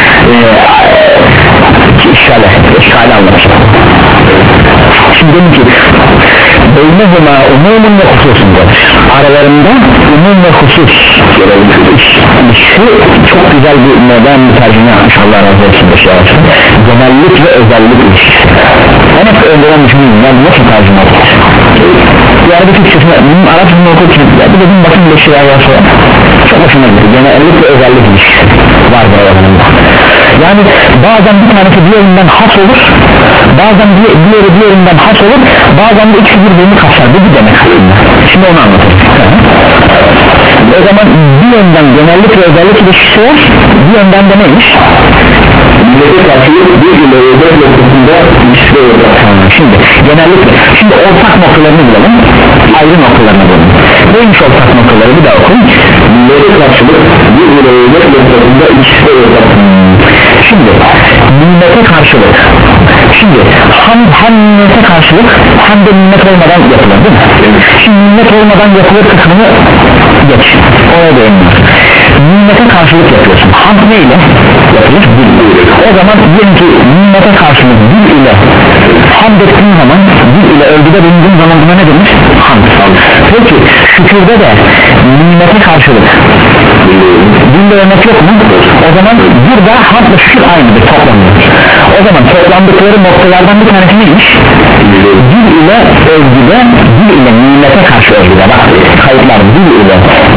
işgale işgale anlatacağım. Şimdi dedim ki beynehuma umumun ve hususundadır. Aralarında umum ve husus ilişki çok güzel bir modern bir tercüme yapmış, Allah razı olsun da şey yapsın. Genellik ve özellik ilişkisi. Ben hep önceden düşünüyorum yani nasıl tercüme yapmış. Bir arada Türkçesine benim Arapçasını okurken bir dedim bakın bir şey var sonra çok hoşuma gitti. Genellik ve özellik ilişkisi var buralarında. Yani bazen bir tanesi diğerinden has olur, bazen diğeri diğerinden has olur, bazen de ikisi birbirini kapsar. Bu bir demek aslında. Şimdi onu anlatayım. O zaman bir yönden genellik ve özellik ilişkisi var, bir yönden de neymiş? Millete karşılık bir ile özel noktasında ilişki olacak. Şimdi genellikle, şimdi ortak noktalarını bulalım, ayrı noktalarını bulalım. Neymiş ortak noktaları bir daha okuyun. Millete karşılık bir ile özel noktasında ilişki olacak. Şimdi nimete karşılık, şimdi hem, hem nimete karşılık hem de nimet olmadan yapılır değil mi? Şimdi nimet olmadan yapılır kısmını geç, oraya değinmiyor. Nimete karşılık yapıyorsun. Hamd neyle yapılır? Dil. O zaman diyelim ki nimete karşılık dil ile hamd ettiğin zaman, dil ile övgüde bulunduğun zaman buna ne denir? Hamd. Peki şükürde de nimete karşılık dille örnek yok mu? O zaman burada hamdla şükür aynıdır, toplanıyor. O zaman toplandıkları noktalardan bir tanesi neymiş? Dil ile övgüde, dil ile nimete karşı övgüde. Bak kayıtlar dil ile nimete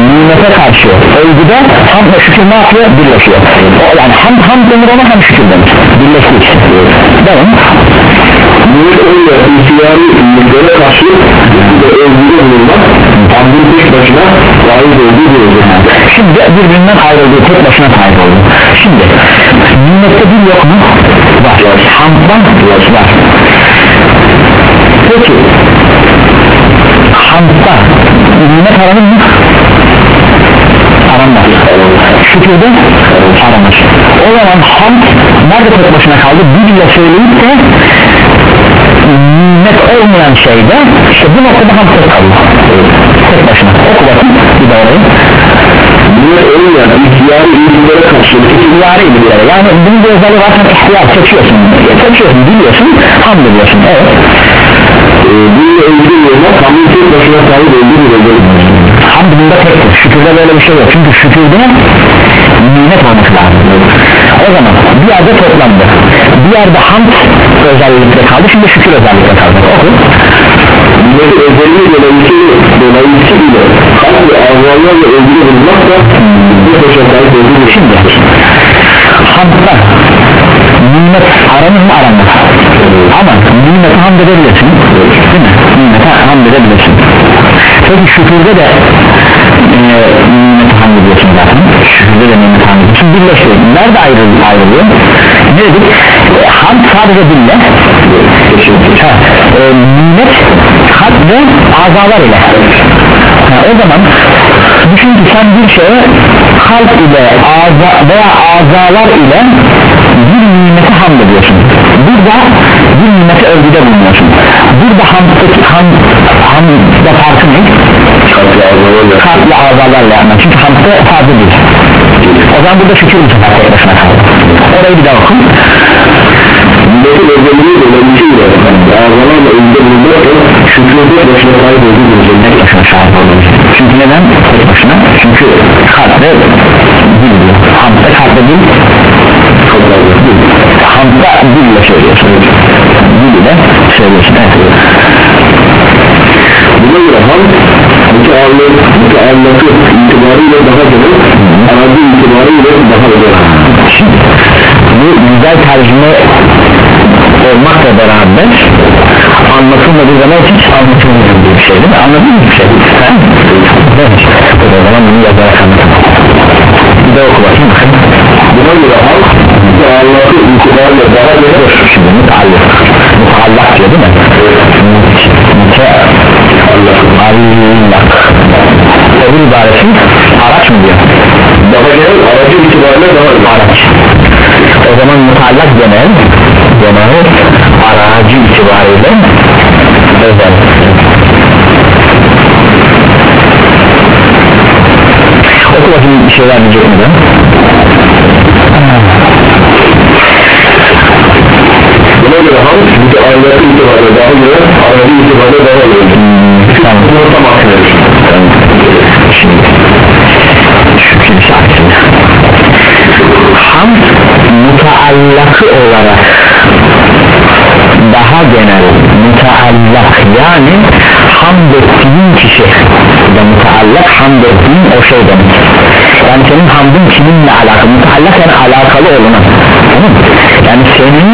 nimete karşı övgüde hamd ve şükür ne yapıyor? Birleşiyor. O, yani hem hamd denir ona hem şükür denir. Birleşti ikisi. Devam. Nimet öyle ihtiyari ümmetlere karşı ve övgüde bulunmak hamdın tek başına vaiz olduğu görülür. Şimdi birbirinden ayrıldığı tek başına sahip oldu. Şimdi nimette bir yok mu? Var. Hamddan var. Var. Peki hamdda nimet aranır mı? Aranmaz. Şükürde aranır. O zaman hamd nerede tek başına kaldı? Dille söyleyip de nimet olmayan şeyde işte bu noktada hamd tek kaldı. Tek başına. Oku bakın bir de orayı. Nimet olmayan ihtiyari ümmetlere karşı İhtiyari ilimlere, yani bunun bir özelliği var, sen ihtiyar seçiyorsun, seçiyorsun, biliyorsun, hamd ediyorsun, evet. e, bununla övgüde bulunmak hamdın tek başına sahip olduğu görülür. Hamd bunda tektir, şükürde böyle bir şey yok, çünkü şükürde nimet olması lazım. O zaman bir yerde toplandı, bir yerde hamd özellikle kaldı, şimdi şükür özellikle kaldı. Oku. Nimet'in özelliği dolayısıyla dolayısıyla kalp ve ağızlarla övgüde bulunmak da tek başına sahip olduğu görülür. Şimdi hamdda nimet aranır mı aranmaz, ama nimete hamd edebilirsin, değil mi? Nimete hamd edebilirsin. Peki şükürde de e, nimete hamd ediyorsun zaten, şükürde de nimete hamd ediyorsun, birleşiyor. Nerede ayrılıyor? ayrılıyor? Ne dedik? E, hamd sadece dille, ha, e, nimet kalp ve azalar ile. Ha, o zaman düşün ki sen bir şeye kalp ile aza, veya azalar ile bir nimete hamd ediyorsun. Burada bir nimete övgüde bulunuyorsun. Burada hamdaki hamd, hamdda farkı ne? Kalp ile azalarla yapmak. Çünkü hamdda fazla değil. O zaman burada şükür bu sefer tek başına kaldı. Orayı bir daha okun. Nimet'in özelliği dolayısıyla ağızlarla övgüde bulunmak da şükrü tek başına sahip olduğu görülür. Tek başına sahip olduğu. Çünkü neden? Tek başına. Çünkü kalpte dil diyor. Hamdda kalpte dil. Hamdda dille söylüyorsun. Dil ile söylüyorsun. Evet. Buna göre hamd müteallakı itibariyle daha genel, arazi itibariyle daha genel. Şimdi bu güzel tercüme olmakla beraber anlatılmadığı zaman hiç anlatılmayan bir şey değil mi? Anladın mı bir şey? He? Evet. O zaman bunu yazarak anlatalım. Bir de oku bakayım. Buna göre hamd müteallakı itibariyle daha genel. Şimdi müteallak. Müteallak diyor değil mi? Müteallak. Öbür ibaresi araç mı diyor? Daha genel, aracı itibariyle daha genel. Araç. O zaman müteallak genel, genel aracı itibariyle özel. Oku bakayım bir şeyler diyecek mi de? Buna göre hamd müteallakı itibariyle daha genel, aracı itibariyle daha genel. Tamam. Bunu tam aktarıyoruz. Şimdi şükür sakin. Hamd müteallakı olarak daha genel, müteallak yani hamd ettiğin kişi da müteallak, hamd ettiğin o şey demek. Yani senin hamdın kiminle alakalı? Müteallak yani alakalı olana, yani senin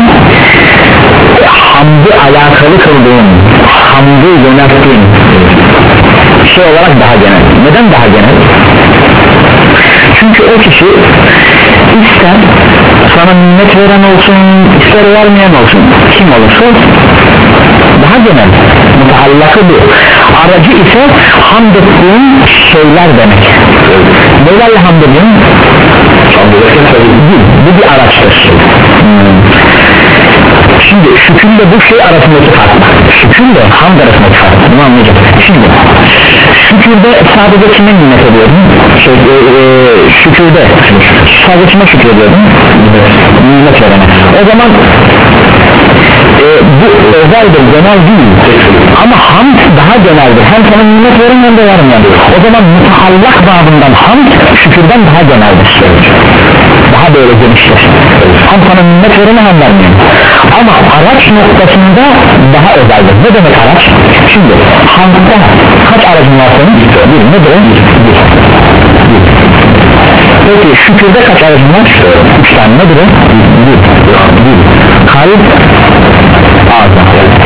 hamdı alakalı kıldığın, hamdı yönelttiğin şey olarak daha genel. Neden daha genel? Çünkü o kişi ister sana minnet veren olsun, ister vermeyen olsun, kim olursa olsun, daha genel, müteallakı bu. Aracı ise hamd ettiğin şeyler demek. Nelerle hamd ediyorsun? Bu bir araçtır. Hmm. Şimdi şükürle bu şey arasındaki fark, şükürle hamd arasındaki fark, bunu anlayacağım. Şimdi şükürde sadece kime minnet ediyordun? Şey, e, e, şükürde sadece kime şükür ediyordun? Minnet verene. O zaman e, bu özeldir, genel değil. Ama hamd daha geneldir. Hem sana minnet verin hem de vermeyen. O zaman müteallak babından hamd şükürden daha geneldir. Daha daha böyle geniştir. Ham sana minnet verir mi, ham vermiyor. Ama araç noktasında daha özeldir. Ne demek araç? Şimdi hamda kaç aracın var senin? Bir. Nedir o? Bir. Peki şükürde kaç aracın var? Üç tane. Nedir o? Bir. Bir. Kalp ağzı.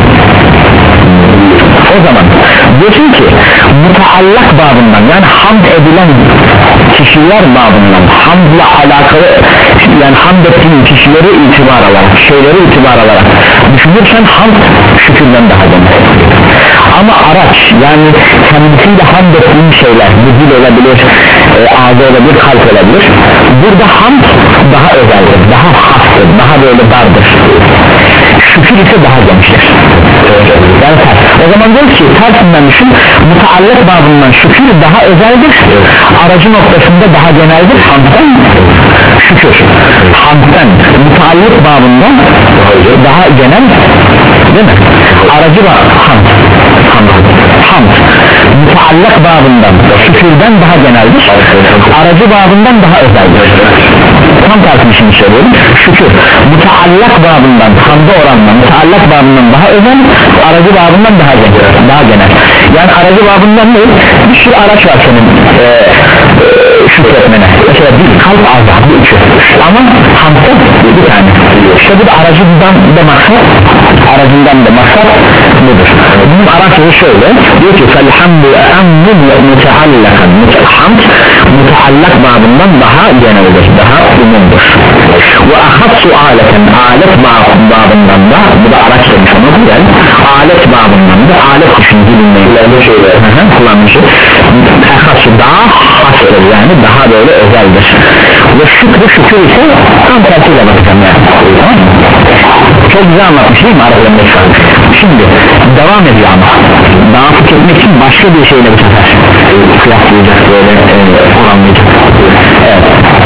O zaman diyorsun ki mutaallak babından, yani hamd edilen kişiler babından, hamdla alakalı, yani hamd ettiğin kişileri itibar alarak, şeyleri itibar alarak düşünürsen hamd şükürden daha önemli. Ama araç, yani kendisiyle hamd ettiğin şeyler, bu dil olabilir, e, ağzı olabilir, kalp olabilir, burada hamd daha özeldir, daha hastır, daha böyle dardır. Şükür ise daha gençtir. Yani ters. O zaman diyor ki tersinden düşün, mutaallat babından şükür daha özeldir, aracı noktasında daha geneldir, hamdden şükür, hamdden mutaallat babından daha genel, değil mi? Aracı hamd, hamd, hamd mutallak babından şükürden daha geneldir, aracı babından daha özeldir. Tam tersini şimdi söylüyorum. Şükür mutallak babından hamda oranla mutallak babından daha özel, aracı babından daha genel, daha genel. Yani aracı babından ne? Bir sürü araç var senin e, e, şükretmene. Mesela bir kalp ağzı, bu üçü. Ama hamda bir tane. İşte bu da aracından da maksat, aracından da maksat budur. Bunun aracı şöyle diyor ki felhamdu emmud ve muteallakan, hamd muteallak babından daha geneldir, daha umumdur. Ve ahassu aleten, alet babından da, bu da araç demiş onu güzel, alet babından da, alet için bilinmeyi şeyler kullanmışı, ahassu daha hastır, yani daha böyle özeldir. Ve şükrü şükür ise tam tersiyle bakacağım yani. Tamam mı? Çok güzel anlatmış değil mi aralarında? Şimdi devam ediyor ama daha fikretmek için başka bir şeyle bu sefer kıyaslayacak, böyle e, oranlayacak. Evet.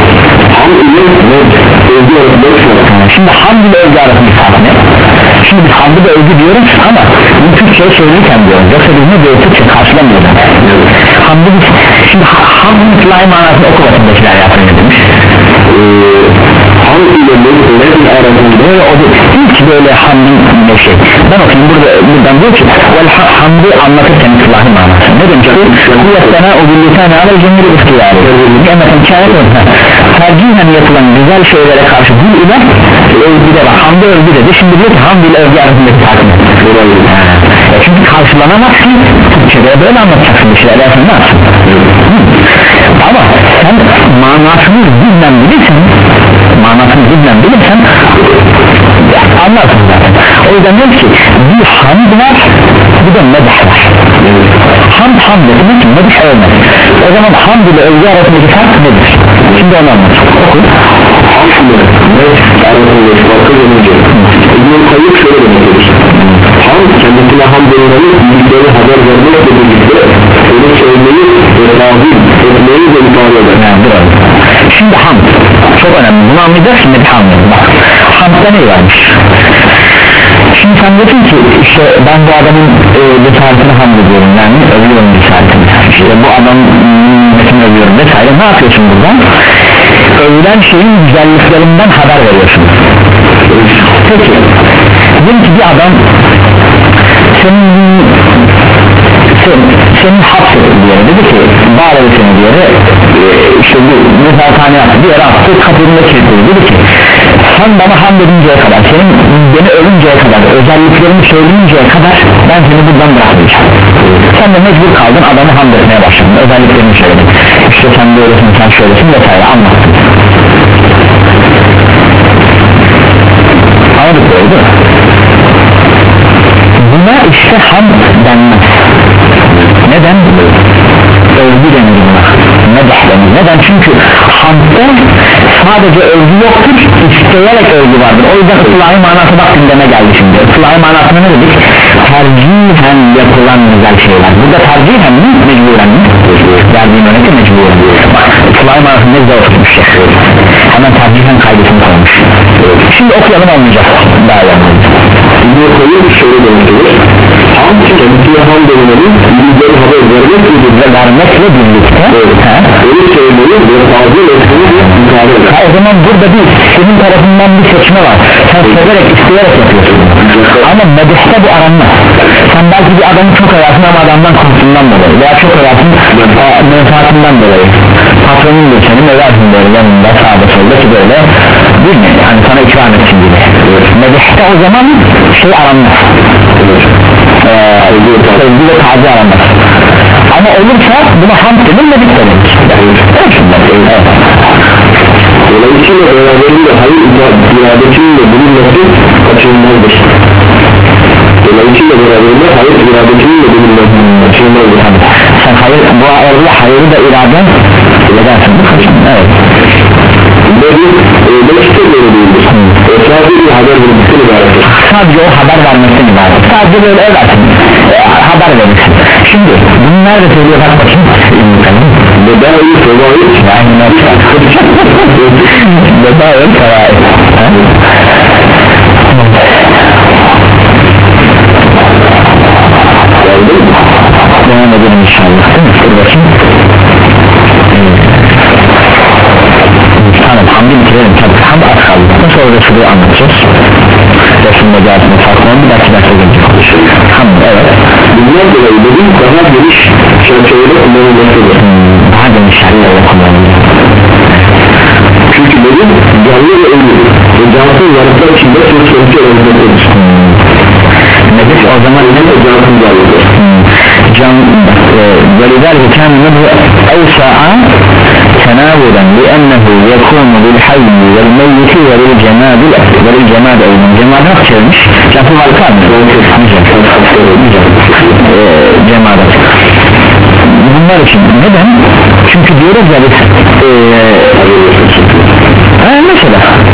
Şimdi hamd ile övgü arasında fark ne? Şimdi biz hamd ile övgü diyoruz ama bu Türkçe'ye söyleyken diyoruz, yoksa biz ne diyoruz, Türkçe karşılamıyoruz. Hamd biz, şimdi hamd mutlaka manasını oku bakımdakiler yapın ne demiş? Hamd ile övgü arasında böyle o değil, ilk böyle hamdın ne şey, ben okuyayım burada, buradan diyor ki hamdı anlatırken islahi manası ne demiş ki? Kuvvetlena o billitane alel cemil ihtiyarı nimetin kâret olsa tercihen yapılan güzel şeylere karşı dil ile övgü de var, hamdı övgü dedi. Şimdi diyor ki hamd ile övgü arasındaki fark ne? Çünkü karşılanamaz ki Türkçe'de böyle anlatacaksın bir şeyler dersin, ne yapsın? Ama sen manasını zihnen bilirsin, manasını zihnen bilirsen anlarsın zaten. O yüzden diyor ki bir hamd var, bir de medh var. Hamd hamd demek ki medh olmaz. O zaman hamd ile övgü arasındaki fark nedir? Şimdi onu anlatacağım. Oku. Hamd ile medh arasındaki farkı gelince İbn-i Kayyum şöyle demektedir. Hamd kendisine hamd edilenip büyükleri haber vermekle birlikte onu söylemeyi ve razı etmeyi de ifade eder. Yani, şimdi hamd çok önemli, bunu anlayacaksın medh hamd. Bak hamdda ne varmış? Şimdi sen diyorsun ki işte ben bu adamın e, cesaretini hamd ediyorum, yani övüyorum cesaretini, işte bu adamın nimetini övüyorum vesaire. Ne yapıyorsun buradan? Övülen şeyin güzelliklerinden haber veriyorsun. Peki diyelim ki bir adam senin senin, senin hapsettin bir yere, dedi ki bağladı seni bir yere, e, işte bu müzakane yaptı, bir yere attı, kapının kilitledi, dedi ki sen bana hamd edinceye kadar, senin beni övünceye kadar, özelliklerini söyleyinceye kadar ben seni buradan bırakmayacağım. Sen de mecbur kaldın, adamı hamd etmeye başladın, özelliklerini söyledin, işte sen böylesin, sen şöylesin vesaire anlattın. Anladık böyle değil mi? Buna işte hamd denmez. Neden? Övgü denir buna, medh denir. Neden? Çünkü hamdda sadece övgü yoktur, isteyerek övgü vardır. O yüzden ıslahi manası bak gündeme geldi şimdi. Islahi manasına ne dedik? Tercihen yapılan güzel şeyler. Burada tercihen mi? Mecburen mi? Verdiğin örnekte mecburen. Bak ıslahi manasını ne güzel oturtmuş ya. Hemen tercihen kaydısını koymuş. Şimdi okuyalım, olmayacak. Daha yanılır. İbn-i Koyun şöyle demiştir: hamd kendisine hamd edilmenin bilgileri haber vermek ve vermekle birlikte öyle söylemeyi ve fazla etmeyi müsaade eder. O zaman burada bir senin tarafından bir seçme var, sen severek isteyerek yapıyorsun ama medihte bu aranmaz. Sen belki bir adamı çok översin ama adamdan korkundan dolayı veya çok översin menfaatinden dolayı, patronun da senin översin böyle yanında sağda solda ki böyle değil mi yani sana ikram etsin gibi. Medihte o zaman şey aranmaz, sevgi ve taze aranmaz. Ama olursa buna hamd denir, medik denir. Evet. Dolayısıyla beraberinde hayır iradetinin de bulunması kaçınılmazdır. Dolayısıyla beraberinde hayır iradetinin de bulunması kaçınılmazdır. Sen hayır, bu arada hayırı da iraden edersin. Evet. Böyle işte böyle değildir. Sadece bir haber vermekten ibarettir. Sadece o haber vermekten ibaret. Sadece böyle översin, e, haber verirsin. Şimdi bunu nerede söylüyor bak bakayım. Bedâ-i fevâid. Aynen öyle. Bedâ-i fevâid. Devam edelim inşallah. Dur bakayım. Tamam, hamdi bitirelim. Tabii hamd az kaldı. Nasıl olacak şurayı anlatacağız. Resim mecalisinde farklı bir dahaki derse gelecek oluşur. Hamd, evet. Bundan dolayı dediğim daha geniş çerçevede kullanılmasıdır. Hmm, daha geniş çerçevede kullanılmasıdır. Çünkü dediğim canlı ve ölü ve cansız varlıklar içinde söz konusu olabilmektedir. Nedir? O zaman ne de cansız varlıklar? Can ولذلك كان منه أوسع تناولا لأنه يكون للحي والميت وللجماد وللجماد أيضا جماد نقشرمش cansız varlıklar mı? Cemaat bunlar için neden? Çünkü diyoruz ya biz ee, mesela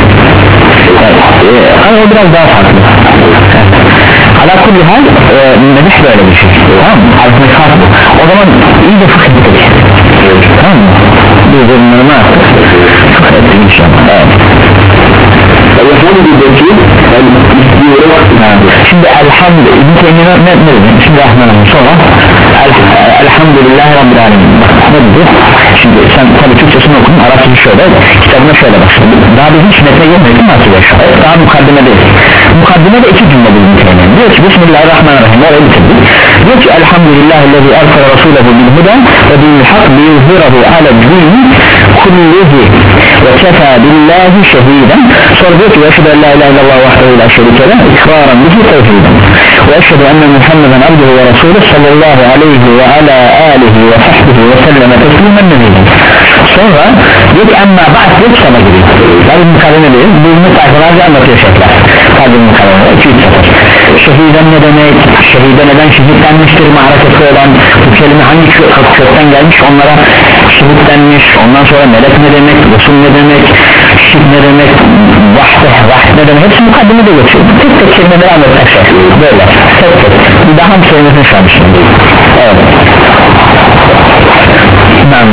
ama o biraz daha farklı. Ala kulli hal e, medih böyle bir şey, tamam mı? Arasındaki fark bu. O zaman iyi de fıkh ettik, tamam mı? Bu durumlarını artık fıkh ettik inşallah. Evet. Elhamdülillah'ı yani istiyorum. Şimdi elhamdülillah İbn-i Teymiye ne ne dedi? Bismillahirrahmanirrahim. Sonra elhamdülillahi rabbil alemin. Ne dedi? Şimdi sen tabi Türkçesini okudun, Arapçası şöyle, kitabına şöyle başladı. Daha biz hiç metne gelmedik mi artık? Daha mukaddimedeyiz. Mukaddimede iki cümle bu İbn-i Teymiye. Diyor ki Bismillahirrahmanirrahim. Oraya bitirdik. Diyor ki elhamdülillahillezî ersele rasûlehu bil huda ve bil hak liyuzhirahu ala dîni kullihi ve kefâ billahi şehîden. Sonra diyor ki eşhedü en la ilahe illallah vahdehu la şerike leh ikraran bihi tevhîden ve eşhedü enne Muhammeden abduhu ve rasûlüh sallallahu aleyhi ve ala alihi ve sahbihi ve selleme teslimen nezîden. Sonra diyor ki emma ba'd diyor kitaba giriyor. Yani mukademe değil, bu ümmet sayfalarca anlatıyor şeyler. Tabi mukademe iki üç sefer. Şehiden ne demek, şehide neden şehit denmiştir, mahareketi olan bu kelime hangi kökten gelmiş onlara şehit denmiş. Ondan sonra melek ne demek, Resul ne demek, şehit ne demek, vahde, vahde ne demek, hepsi mukaddemede geçiyor. Tek tek kelimeleri anlatacak şey böyle tek tek bir daha hangi kelimesini şamıştım. Evet. Ben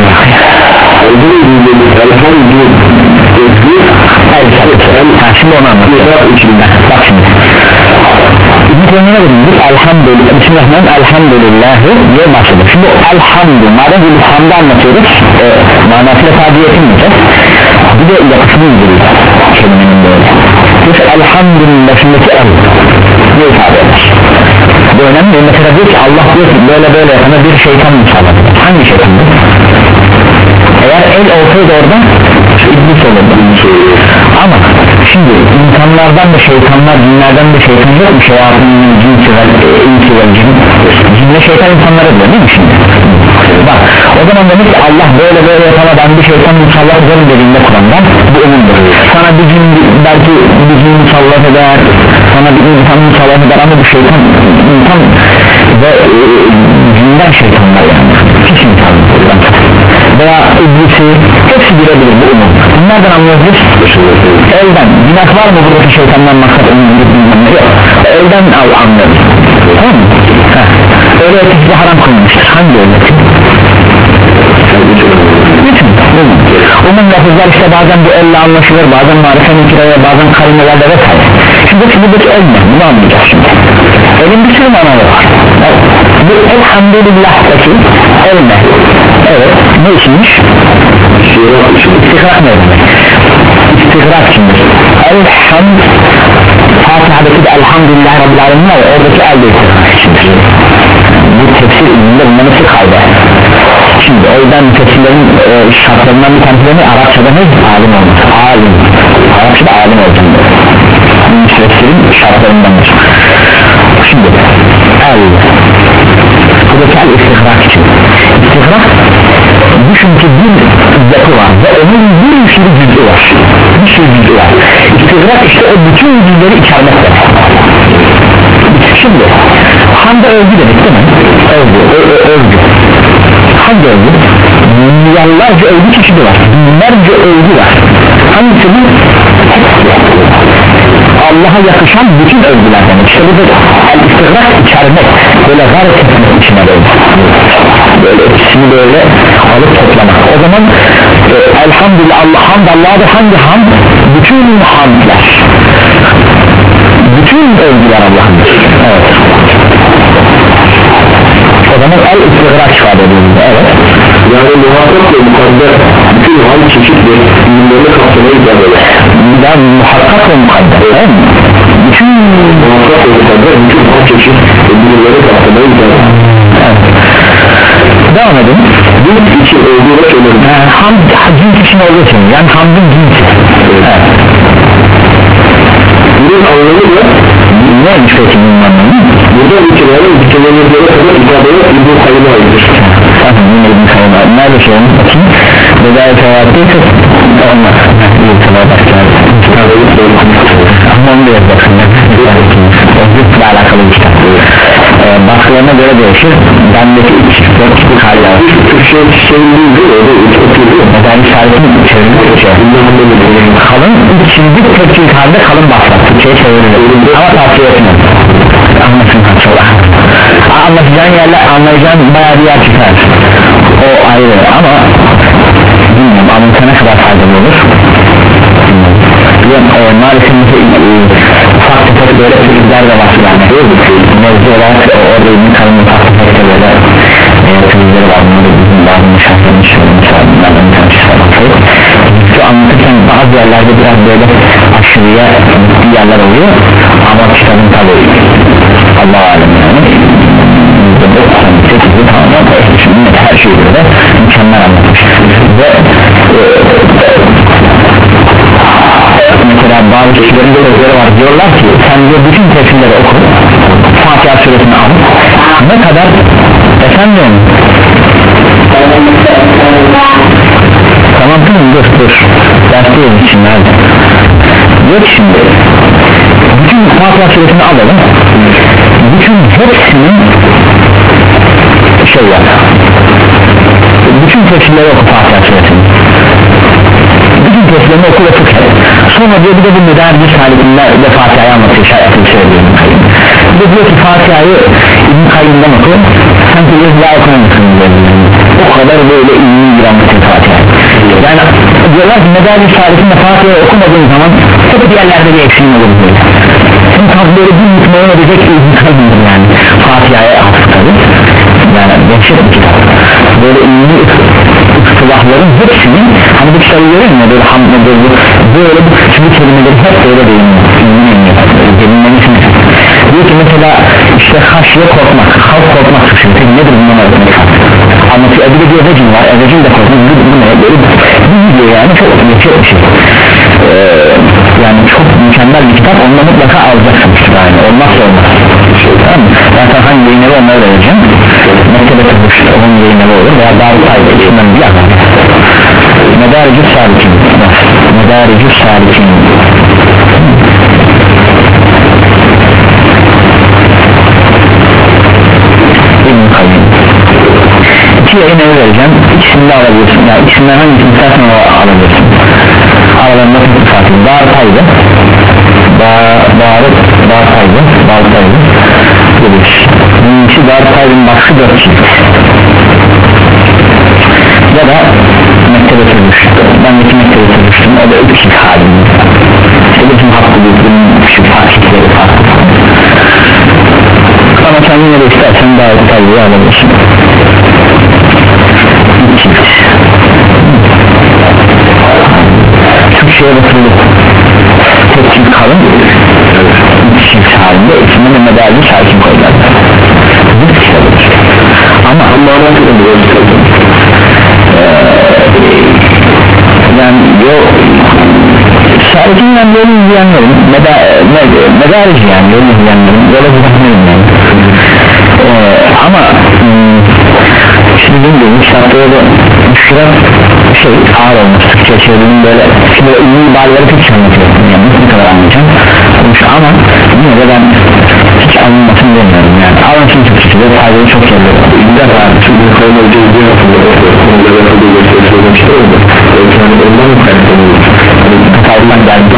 elhamdülillah. Şimdi onu anlatıyor. Bak şimdi İbn-i Teymiye dedik elhamdülillah, bismillahirrahmanirrahim, elhamdülillah diye başladık. Şimdi elhamdü, madem bir hamda anlatıyoruz, e, manasıyla tabi yetinmeyeceğiz, bir de yapısını indiriyor kelimenin böyle. Biz elhamdülillah şimdiki el ne ifade eder? Bu önemli. Mesela diyor ki Allah diyor ki böyle böyle sana bir şeytan musallat. Hangi şeytandır? Eğer el olsaydı orada iblis olurdu. Ama şimdi insanlardan da şeytanlar, cinlerden de şeytan yok mu? Şeyatının cinsi ve insi ve cin. Cinle şeytan insanlara diyor değil mi şimdi? Bak o zaman demek ki Allah böyle böyle yapana ben bir şeytan musallat ederim dediğinde Kur'an'dan bu umumdur. Sana bir cin belki bir cin musallat eder, sana bir insan musallat eder ama bu şeytan insan ve e, cinden şeytanlar yani. Hiç insan veya iblisi hepsi girebilir bu umum. Bunlardan anlıyoruz biz elden, günah var mı buradaki şeytandan maksat umum yok, elden al anlıyoruz, tamam mı? Heh. Öyle ötesi haram kılmıştır. Hangi öyle? Bütün umum lafızlar işte bazen bu elle anlaşılır, bazen marife nikireye, bazen kalimelerde vesaire. şuradaki buradaki el ne? Bunu anlayacağız şimdi. Elin bir sürü manalı var. Bu elhamdülillah'taki el ne? Evet, ne içinmiş? İstigrak ne demek? İstigrak şimdi. Elhamd Fatiha'daki de elhamdülillah Rabbil Alemin var ya, oradaki el de istigrak içindir. Bu tefsir ilminde bundan nasıl kaydı? Şimdi o yüzden tefsirlerin e, şartlarından bir tanesi Arapçada ne? Alim olmak. Alim. Arapçada alim olacağım. Tefsirin şartlarındandır. Şimdi el. Buradaki el istigrak için. İstigrak düşün ki bir yapı var ve onun bir sürü cüzü var. Bir sürü cüzü var. İstigrak işte o bütün cüzleri içermekte. Şimdi hamda övgü dedik değil mi? Övgü, övgü. Hangi övgü? Milyarlarca övgü çeşidi var. Binlerce övgü var. Hangisi bu? Allah'a yakışan bütün övgüler demek. İşte bu da el-istigrak içermek, böyle gayret etmek içine böyle. Böyle ikisini böyle alıp toplamak. O zaman e, elhamdülillah Allah, hamd Allah'adır. Hangi hamd? Bütün hamdler. Bütün övgüler Allah'ındır. Evet. O zaman el-istigrak ifade ediyoruz. Evet. Yani muhakkak ve mukadder bütün hamd çeşitleri ürünlerini kapsamayı ifade eder. Ben muhakkak ve mukadder. Evet. Bütün muhakkak ve mukadder bütün hamd çeşit ürünlerini kapsamayı ifade eder. Evet. Devam edin. Cins için olduğu da önemli. Yani hamd cins için olduğu için, yani hamdın cinsi. Evet. Bunun anlamı da neymiş peki bunun anlamı? burada ülkelerin ülkelerine kadar ifadeye İbn-i Kayyım'a aittir. Tamam, yine İbn-i Kayyım'a nerede şeyin bakayım? Bedayet hayatıysa olmaz. İyi sabah başlar. Ama onu da yapacaksın. O zıtla alakalı işte. Baskılarına göre değişir. Bendeki üç dört kişi kalya var. Türkçe şeyin değil o da üç oturuyor. Bedayet şarkının çevirdi Türkçe. Kalın şimdi Türkçe halde kalın baslar. Türkçe'ye çevirilir. Ama tavsiye etmem. Anlasın kaçola. Anlatacağın yerler, anlayacağın bayağı bir yer çıkar. O ayrı ama bilmiyorum anlatana kadar faydalı olur. Bilmiyorum o maalesef ufak tefek böyle çocuklar da var yani. Mevzu olarak orada ünlü kalın ufak tefek de böyle çocukları var. Bunları bizim bazı müşahsının şöyle mesela bunlardan bir tanesi falan. Şu anlatırken bazı yerlerde biraz böyle aşırıya bir yerler oluyor ama kitabın tabi Allah alem yani doksan sekizi tamamen ehlisinin her şeyi böyle mükemmel anlatmış ve e, mesela bazı kişilerin sözleri var diyorlar ki sen diyor bütün tefsirleri oku Fatiha suresini al ne kadar efendim tamam tamam dur dur dersteyiz için hadi yok şimdi bütün Fatiha suresini alalım bütün hepsinin şey yap bütün tefsirleri oku Fatiha suresini bütün tefsirlerini oku ve fıkh sonra diyor bir de bu müderris halikinde de Fatiha'yı anlatıyor şayetini söylüyor bir de diyor ki Fatiha'yı İbn-i Kayyım'dan oku sanki bir daha okumamışsın o kadar böyle ilmi bir anlatıyor Fatiha'yı yani diyorlar ki müderris halikinde Fatiha'yı okumadığın zaman hep bir yerlerde bir eksiğin olur diyor şimdi tam böyle bir mutmain edecek bir İbn-i Kayyım'dır yani Fatiha'ya hafızları yani dehşet bir kitap böyle ilmi ıstılahların hepsini hani bu kitabı görüyor mu böyle hamd böyle böyle bu küçük kelimeleri hep böyle değil mi diyor ki mesela işte haşye korkmak halk korkmak suçu peki nedir bundan öğretmek anlatıyor bir de diyor vecin var vecin de korkmak bu ne böyle bir video yani çok çok bir şey ee, yani çok mükemmel bir kitap onunla mutlaka alacaksınız yani olmazsa olmaz tamam mı? Zaten hangi yayınları onları vereceğim mektebe tıkmıştır onun yayınları olur veya daha bir sayıda içinden bir yakın Medaricü Salikin Medaricü Salikin İbn-i Kayyım İki yayın evi vereceğim ikisini de alabilirsin yani ikisinden hangisini istersen alabilirsin aralarında tek farklı Bağırtay'dı Bağırtay'dı Bağırtay'dı Bağırtay'dı birincisi Bağırtay'ın baskı dört çift ya da mektebe sürmüş ben de iki mektebe sürmüştüm o da üç çift halinde işte bütün hakkı büyüklüğünün küçük takipleri farklı ama sen yine de istersen daha detaylı alabilirsin. Türkçe'ye bakıldı tek çift kalın iki çift halinde içinde de medalli sakin koydular ama yani yok sakin yani yolu izleyenlerin medalci yani yolu izleyenlerin yola gidenlerin yani ee, ama şimdi bilmiyorum şartları da müşkilat şey ağır olması Türkçe çevirinin böyle şimdi ünlü ibareleri pek anlatıyor yani ne kadar anlayacağım ama yine de ben hiç anlamasını demiyorum yani anlatım Türkçesi de faydalı çok geliyor bir defa çünkü koyma ödeyeceği yani ondan mı kaynaklanıyor Tayvan geldi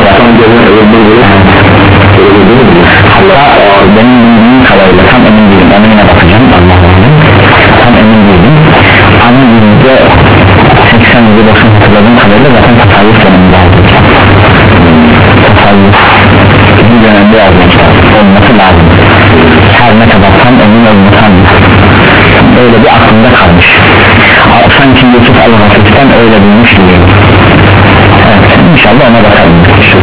hatta benim bildiğim kadarıyla tam emin değilim ben yine bakacağım Allah'ım tam emin değilim ama yüzde seksen yüzde doksan hatırladığım kadarıyla zaten tasavvuf döneminde alacağım tasavvuf bir dönemde alacağım olması lazım her ne kadar tam emin olmasam öyle bir aklımda kalmış sanki Yusuf Al-Hafif'ten öyle bilmiş gibi evet inşallah ona bakalım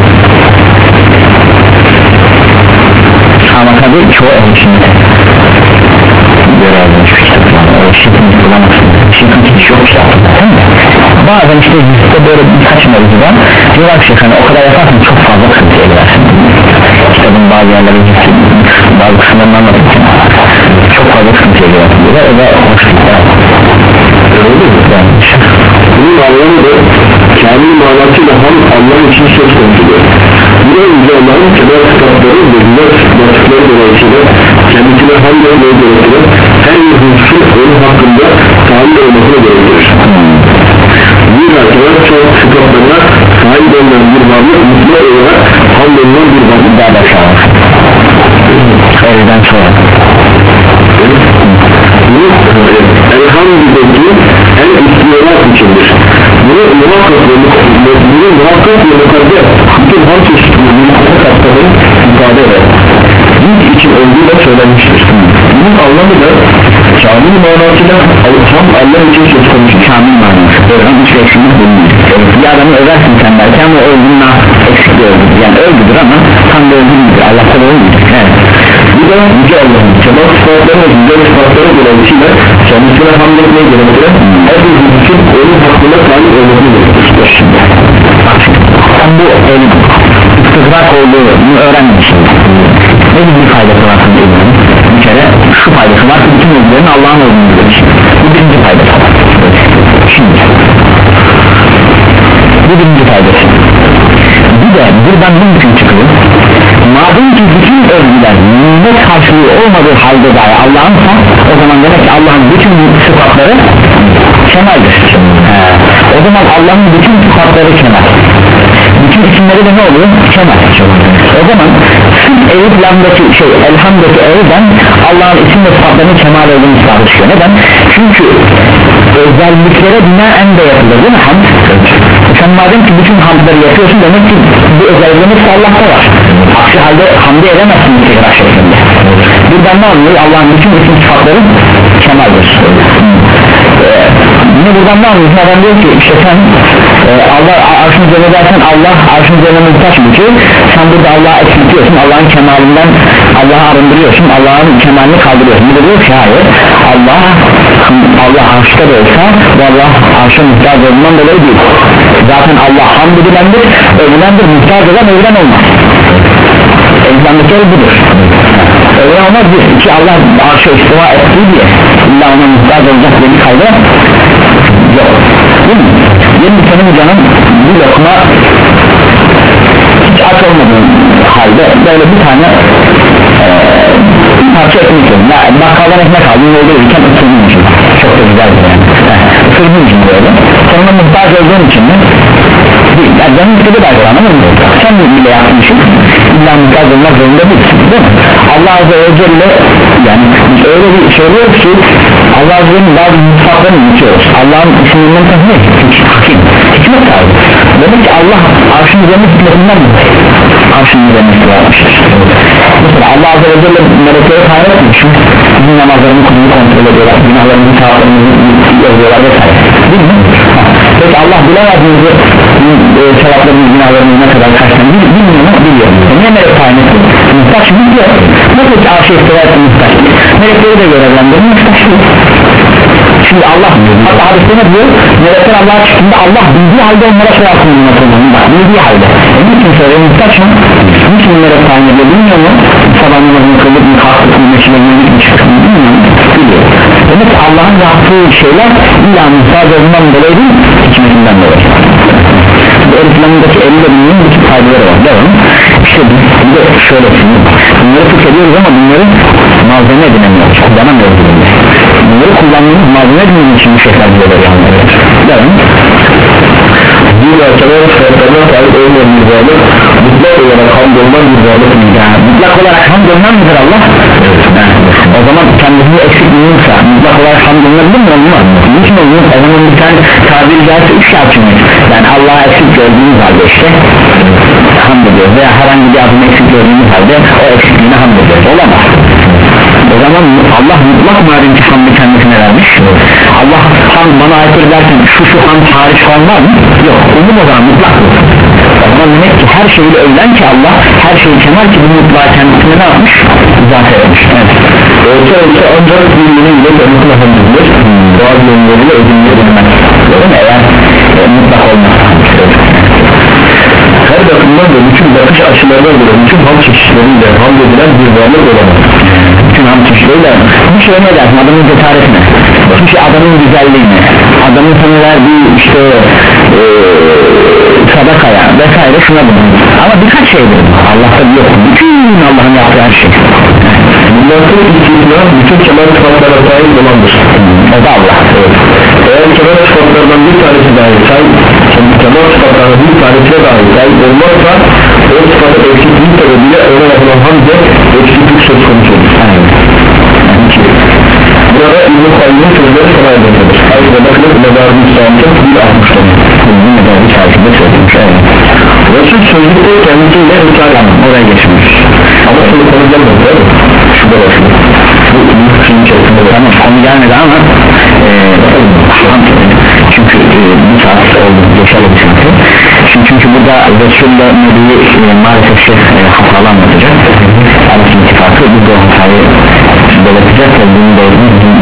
ama tabi çoğu ehl şimdi görevlenmiş bir kitap var o şirkin bulamazsın şirkin hiç yok işte bazen işte yüzde böyle birkaç mevzuda diyorlar ki hani o kadar yaparsan çok fazla sıkıntıya girersin kitabın bazı yerleri bazı kısımlarını anlatırken çok fazla sıkıntıya girersin diyorlar o da hoş değil bunun anlamı da kendi manasıyla hem Allah'ın için söz konusudur bu da önce Allah'ın kadar sıfatları ve güzel sıfatları dolayısıyla kendisine hamd etmeye gerektirir her bir hususun onun hakkında sahip olmasına gerektirir bir arkadaş çok sıfatlarına sahip olmayan bir varlık mutlu olarak hamd edilen bir varlık daha başlar öğleden sonra bu elhamdülillah en istiyorlar içindir bunu muhakkak ve bunu muhakkak ve mukaddes bütün ham çeşitleri muhakkak hastaları ifade eder din için olduğu da söylenmiştir bunun anlamı da kamil manasıyla tam Allah için söz konusu kamil manası öğren hiç eksiklik bulmuyor bir adamı översin sen belki ama öldüğünün eksik öldür yani öldüdür ama tam da öldüğündür Allah'ta da öldüdür evet bu da Yüce Allah'ın kemal sıfatları ve güzel sıfatları dolayısıyla kendisine hamd etmeye gerektiren her bir hususun onun hakkında sahip olmasını gerektirir tam bu el istikrak olduğunu öğrenmişsin ne gibi bir faydası var bir kere şu faydası var ki bütün özlerin Allah'ın olduğunu bilir bu birinci faydası şimdi bu birinci faydası bir de buradan bunun için çıkıyor madem ki bütün övgüler nimet karşılığı olmadığı halde dahi Allah'ınsa o zaman demek ki Allah'ın bütün sıfatları kemaldir o zaman Allah'ın bütün sıfatları kemal bütün isimleri de ne oluyor? Kemal o zaman sırf Eyüp Lam'daki şey Elhamd'daki Eyüp'den Allah'ın isim ve sıfatlarının kemal olduğunu ispat ediyor neden? Çünkü özelliklere binaen de yapılır değil mi hamd? Sen madem ki bütün hamdları yapıyorsun demek ki bu özelliklerimiz Allah'ta var aksi halde hamd edemezsin istikrar şeklinde buradan ne oluyor? Allah'ın bütün isim sıfatları kemaldir ee, yine buradan ne anlıyorsun? Adam diyor ki işte sen e, Allah arşın üzerine dersen Allah arşın üzerine muhtaç mı ki sen burada Allah'a eksiltiyorsun Allah'ın kemalinden Allah'ı arındırıyorsun Allah'ın kemalini kaldırıyorsun bu da diyor ki hayır Allah Allah arşta da olsa bu Allah arşa muhtaç olduğundan dolayı değil zaten Allah hamd edilendir övülendir muhtaç olan övülen olmaz Elhamdülillah budur öyle olmaz bir iki Allah arşa istiva ettiği diye illa ona muhtaç olacak diye bir kayda yok değil mi? Yeni senin canım bir lokma hiç aç olmadığın halde böyle bir tane ee, bir parça ekmek yiyorum ya bakkaldan ekmek aldım yolda yürürken ısırmışım çok da güzeldir yani ısırmışım böyle sonra muhtaç olduğun için de değil yani canım istedi belki anlamıyorum sen de bile yapmışsın illa muhtaç olmak zorunda değilsin değil mi? Allah Azze ve Celle yani öyle bir söylüyoruz ki Allah Azze ve Celle'nin bazı mutfaklarını unutuyoruz Allah'ın isminden tanıyor hakim hikmet sahibi demek ki Allah arşın üzerinde hikmetinden mi? arşın üzerine istiva etmiştir. Mesela Allah Azze ve Celle melekleri tayin etmiş, bizim namazlarını kulunu kontrol ediyorlar, günahlarımızı, sevaplarımızı yazıyorlar vesaire, değil mi? Peki Allah bilemediğinizi e, sevaplarımızı, günahlarımızı ne kadar kaçtan bilmiyor mu? Biliyor. E, niye melek tayin etti? Muhtaç mı? Yok. Nasıl ki arşa istiva etti muhtaç? Melekleri de görevlendirir, muhtaç değil. Şimdi Allah, hatta hadiste ne diyor? Melekler Allah'a çıktığında Allah bildiği halde onlara sorar konuluna konulun, bak bildiği halde. E niçin söylüyor? Muhtaç mı? Niçin melek tayin ediyor? Bilmiyor mu? Sabah namazını kılıp mı, kalkıp mı, meşile yürüyüp mü çıkıp mı? Bilmiyor mu? Biliyor. Demek ki Allah'ın yaptığı şeyler illa muhtaç olduğundan dolayı değil, hikmetinden dolayı. Bu Eriflam'daki elle bilmenin bütün faydaları var. Devam. İşte bir de şöyle şimdi, bunları tut ediyoruz ama bunları malzeme edinemiyoruz, kullanamıyoruz bunları. Bunları kullandığımız malzeme edinmenin için bu şeyler bize veriyor. Devam. Zira kenar sıfatlarına sahip olmayan bir varlık mutlak olarak hamd olunan bir varlık yani mutlak olarak hamd olunan mıdır Allah? Evet. O zaman kendisini eksik bulunursa mutlak olarak hamd olunabilir mi? Olmaz. Niçin olunur? O zaman bir tane tabiri caizse üç şart çünkü. Yani Allah'a eksik gördüğümüz halde işte hamd ediyoruz veya herhangi bir adını eksik gördüğümüz halde o eksikliğine hamd ediyoruz. Olamaz. O zaman Allah mutlak madem ki hamdı kendisine vermiş, Allah hamd bana aykırı derken şu şu hamd hariç falan var mı? Yok. Onun o zaman mutlak. O zaman demek ki her şeyi övlen ki Allah her şeyi kenar ki bu mutlağı kendisine ne yapmış? Zaten etmiş. Evet. Olsa olsa ancak birliğinin ile kendisine hamd edilir. Bazı yönleriyle edinmez. Değil mi? Eğer e, mutlak olmazsa her bakımdan da bütün bakış açılarına göre bütün hamd çeşitleriyle hamd edilen bir varlık olamaz. Bütün hamd çeşitleriyle bir şey ne dersin? Adamın cesaretine, çünkü adamın güzelliğine, adamın sana verdiği işte ee, sadakaya vesaire şuna bulun. Ama birkaç şeydir. Allah'ta yok. Bütün Allah'ın yaptığı her şey. Bunların istisna bütün kemal sıfatlara sahip olandır. O da Allah. Evet. Eğer kemal sıfatlardan bir tanesi dahi sahip, kemal sıfatlardan bir tanesine dahi sahip olmazsa o sıfatı eksikliği sebebiyle ona yapılan hamde eksiklik söz konusu olur. Burada İbn-i Kayyum'un sözleri sana edilmektedir. Ayrıca bakınız Mezar-ı Müslüman'ın bir altmıştır. Bu Mezar-ı Müslüman'da söylemiş. Resul sözlükte kendisiyle Risale oraya geçmiş. Ama şimdi konu gelmedi değil mi? Şurada başlıyor. Bu bir şeyin içerisinde var. Tamam konu gelmedi ama e, çünkü e, bir saat oldu geçerli bir saat. Çünkü, çünkü burada Resul'le Nebi'yi e, maalesef şey e, hatalı anlatacak. Arasın ittifakı bu da hatayı belirtecek ve bunu da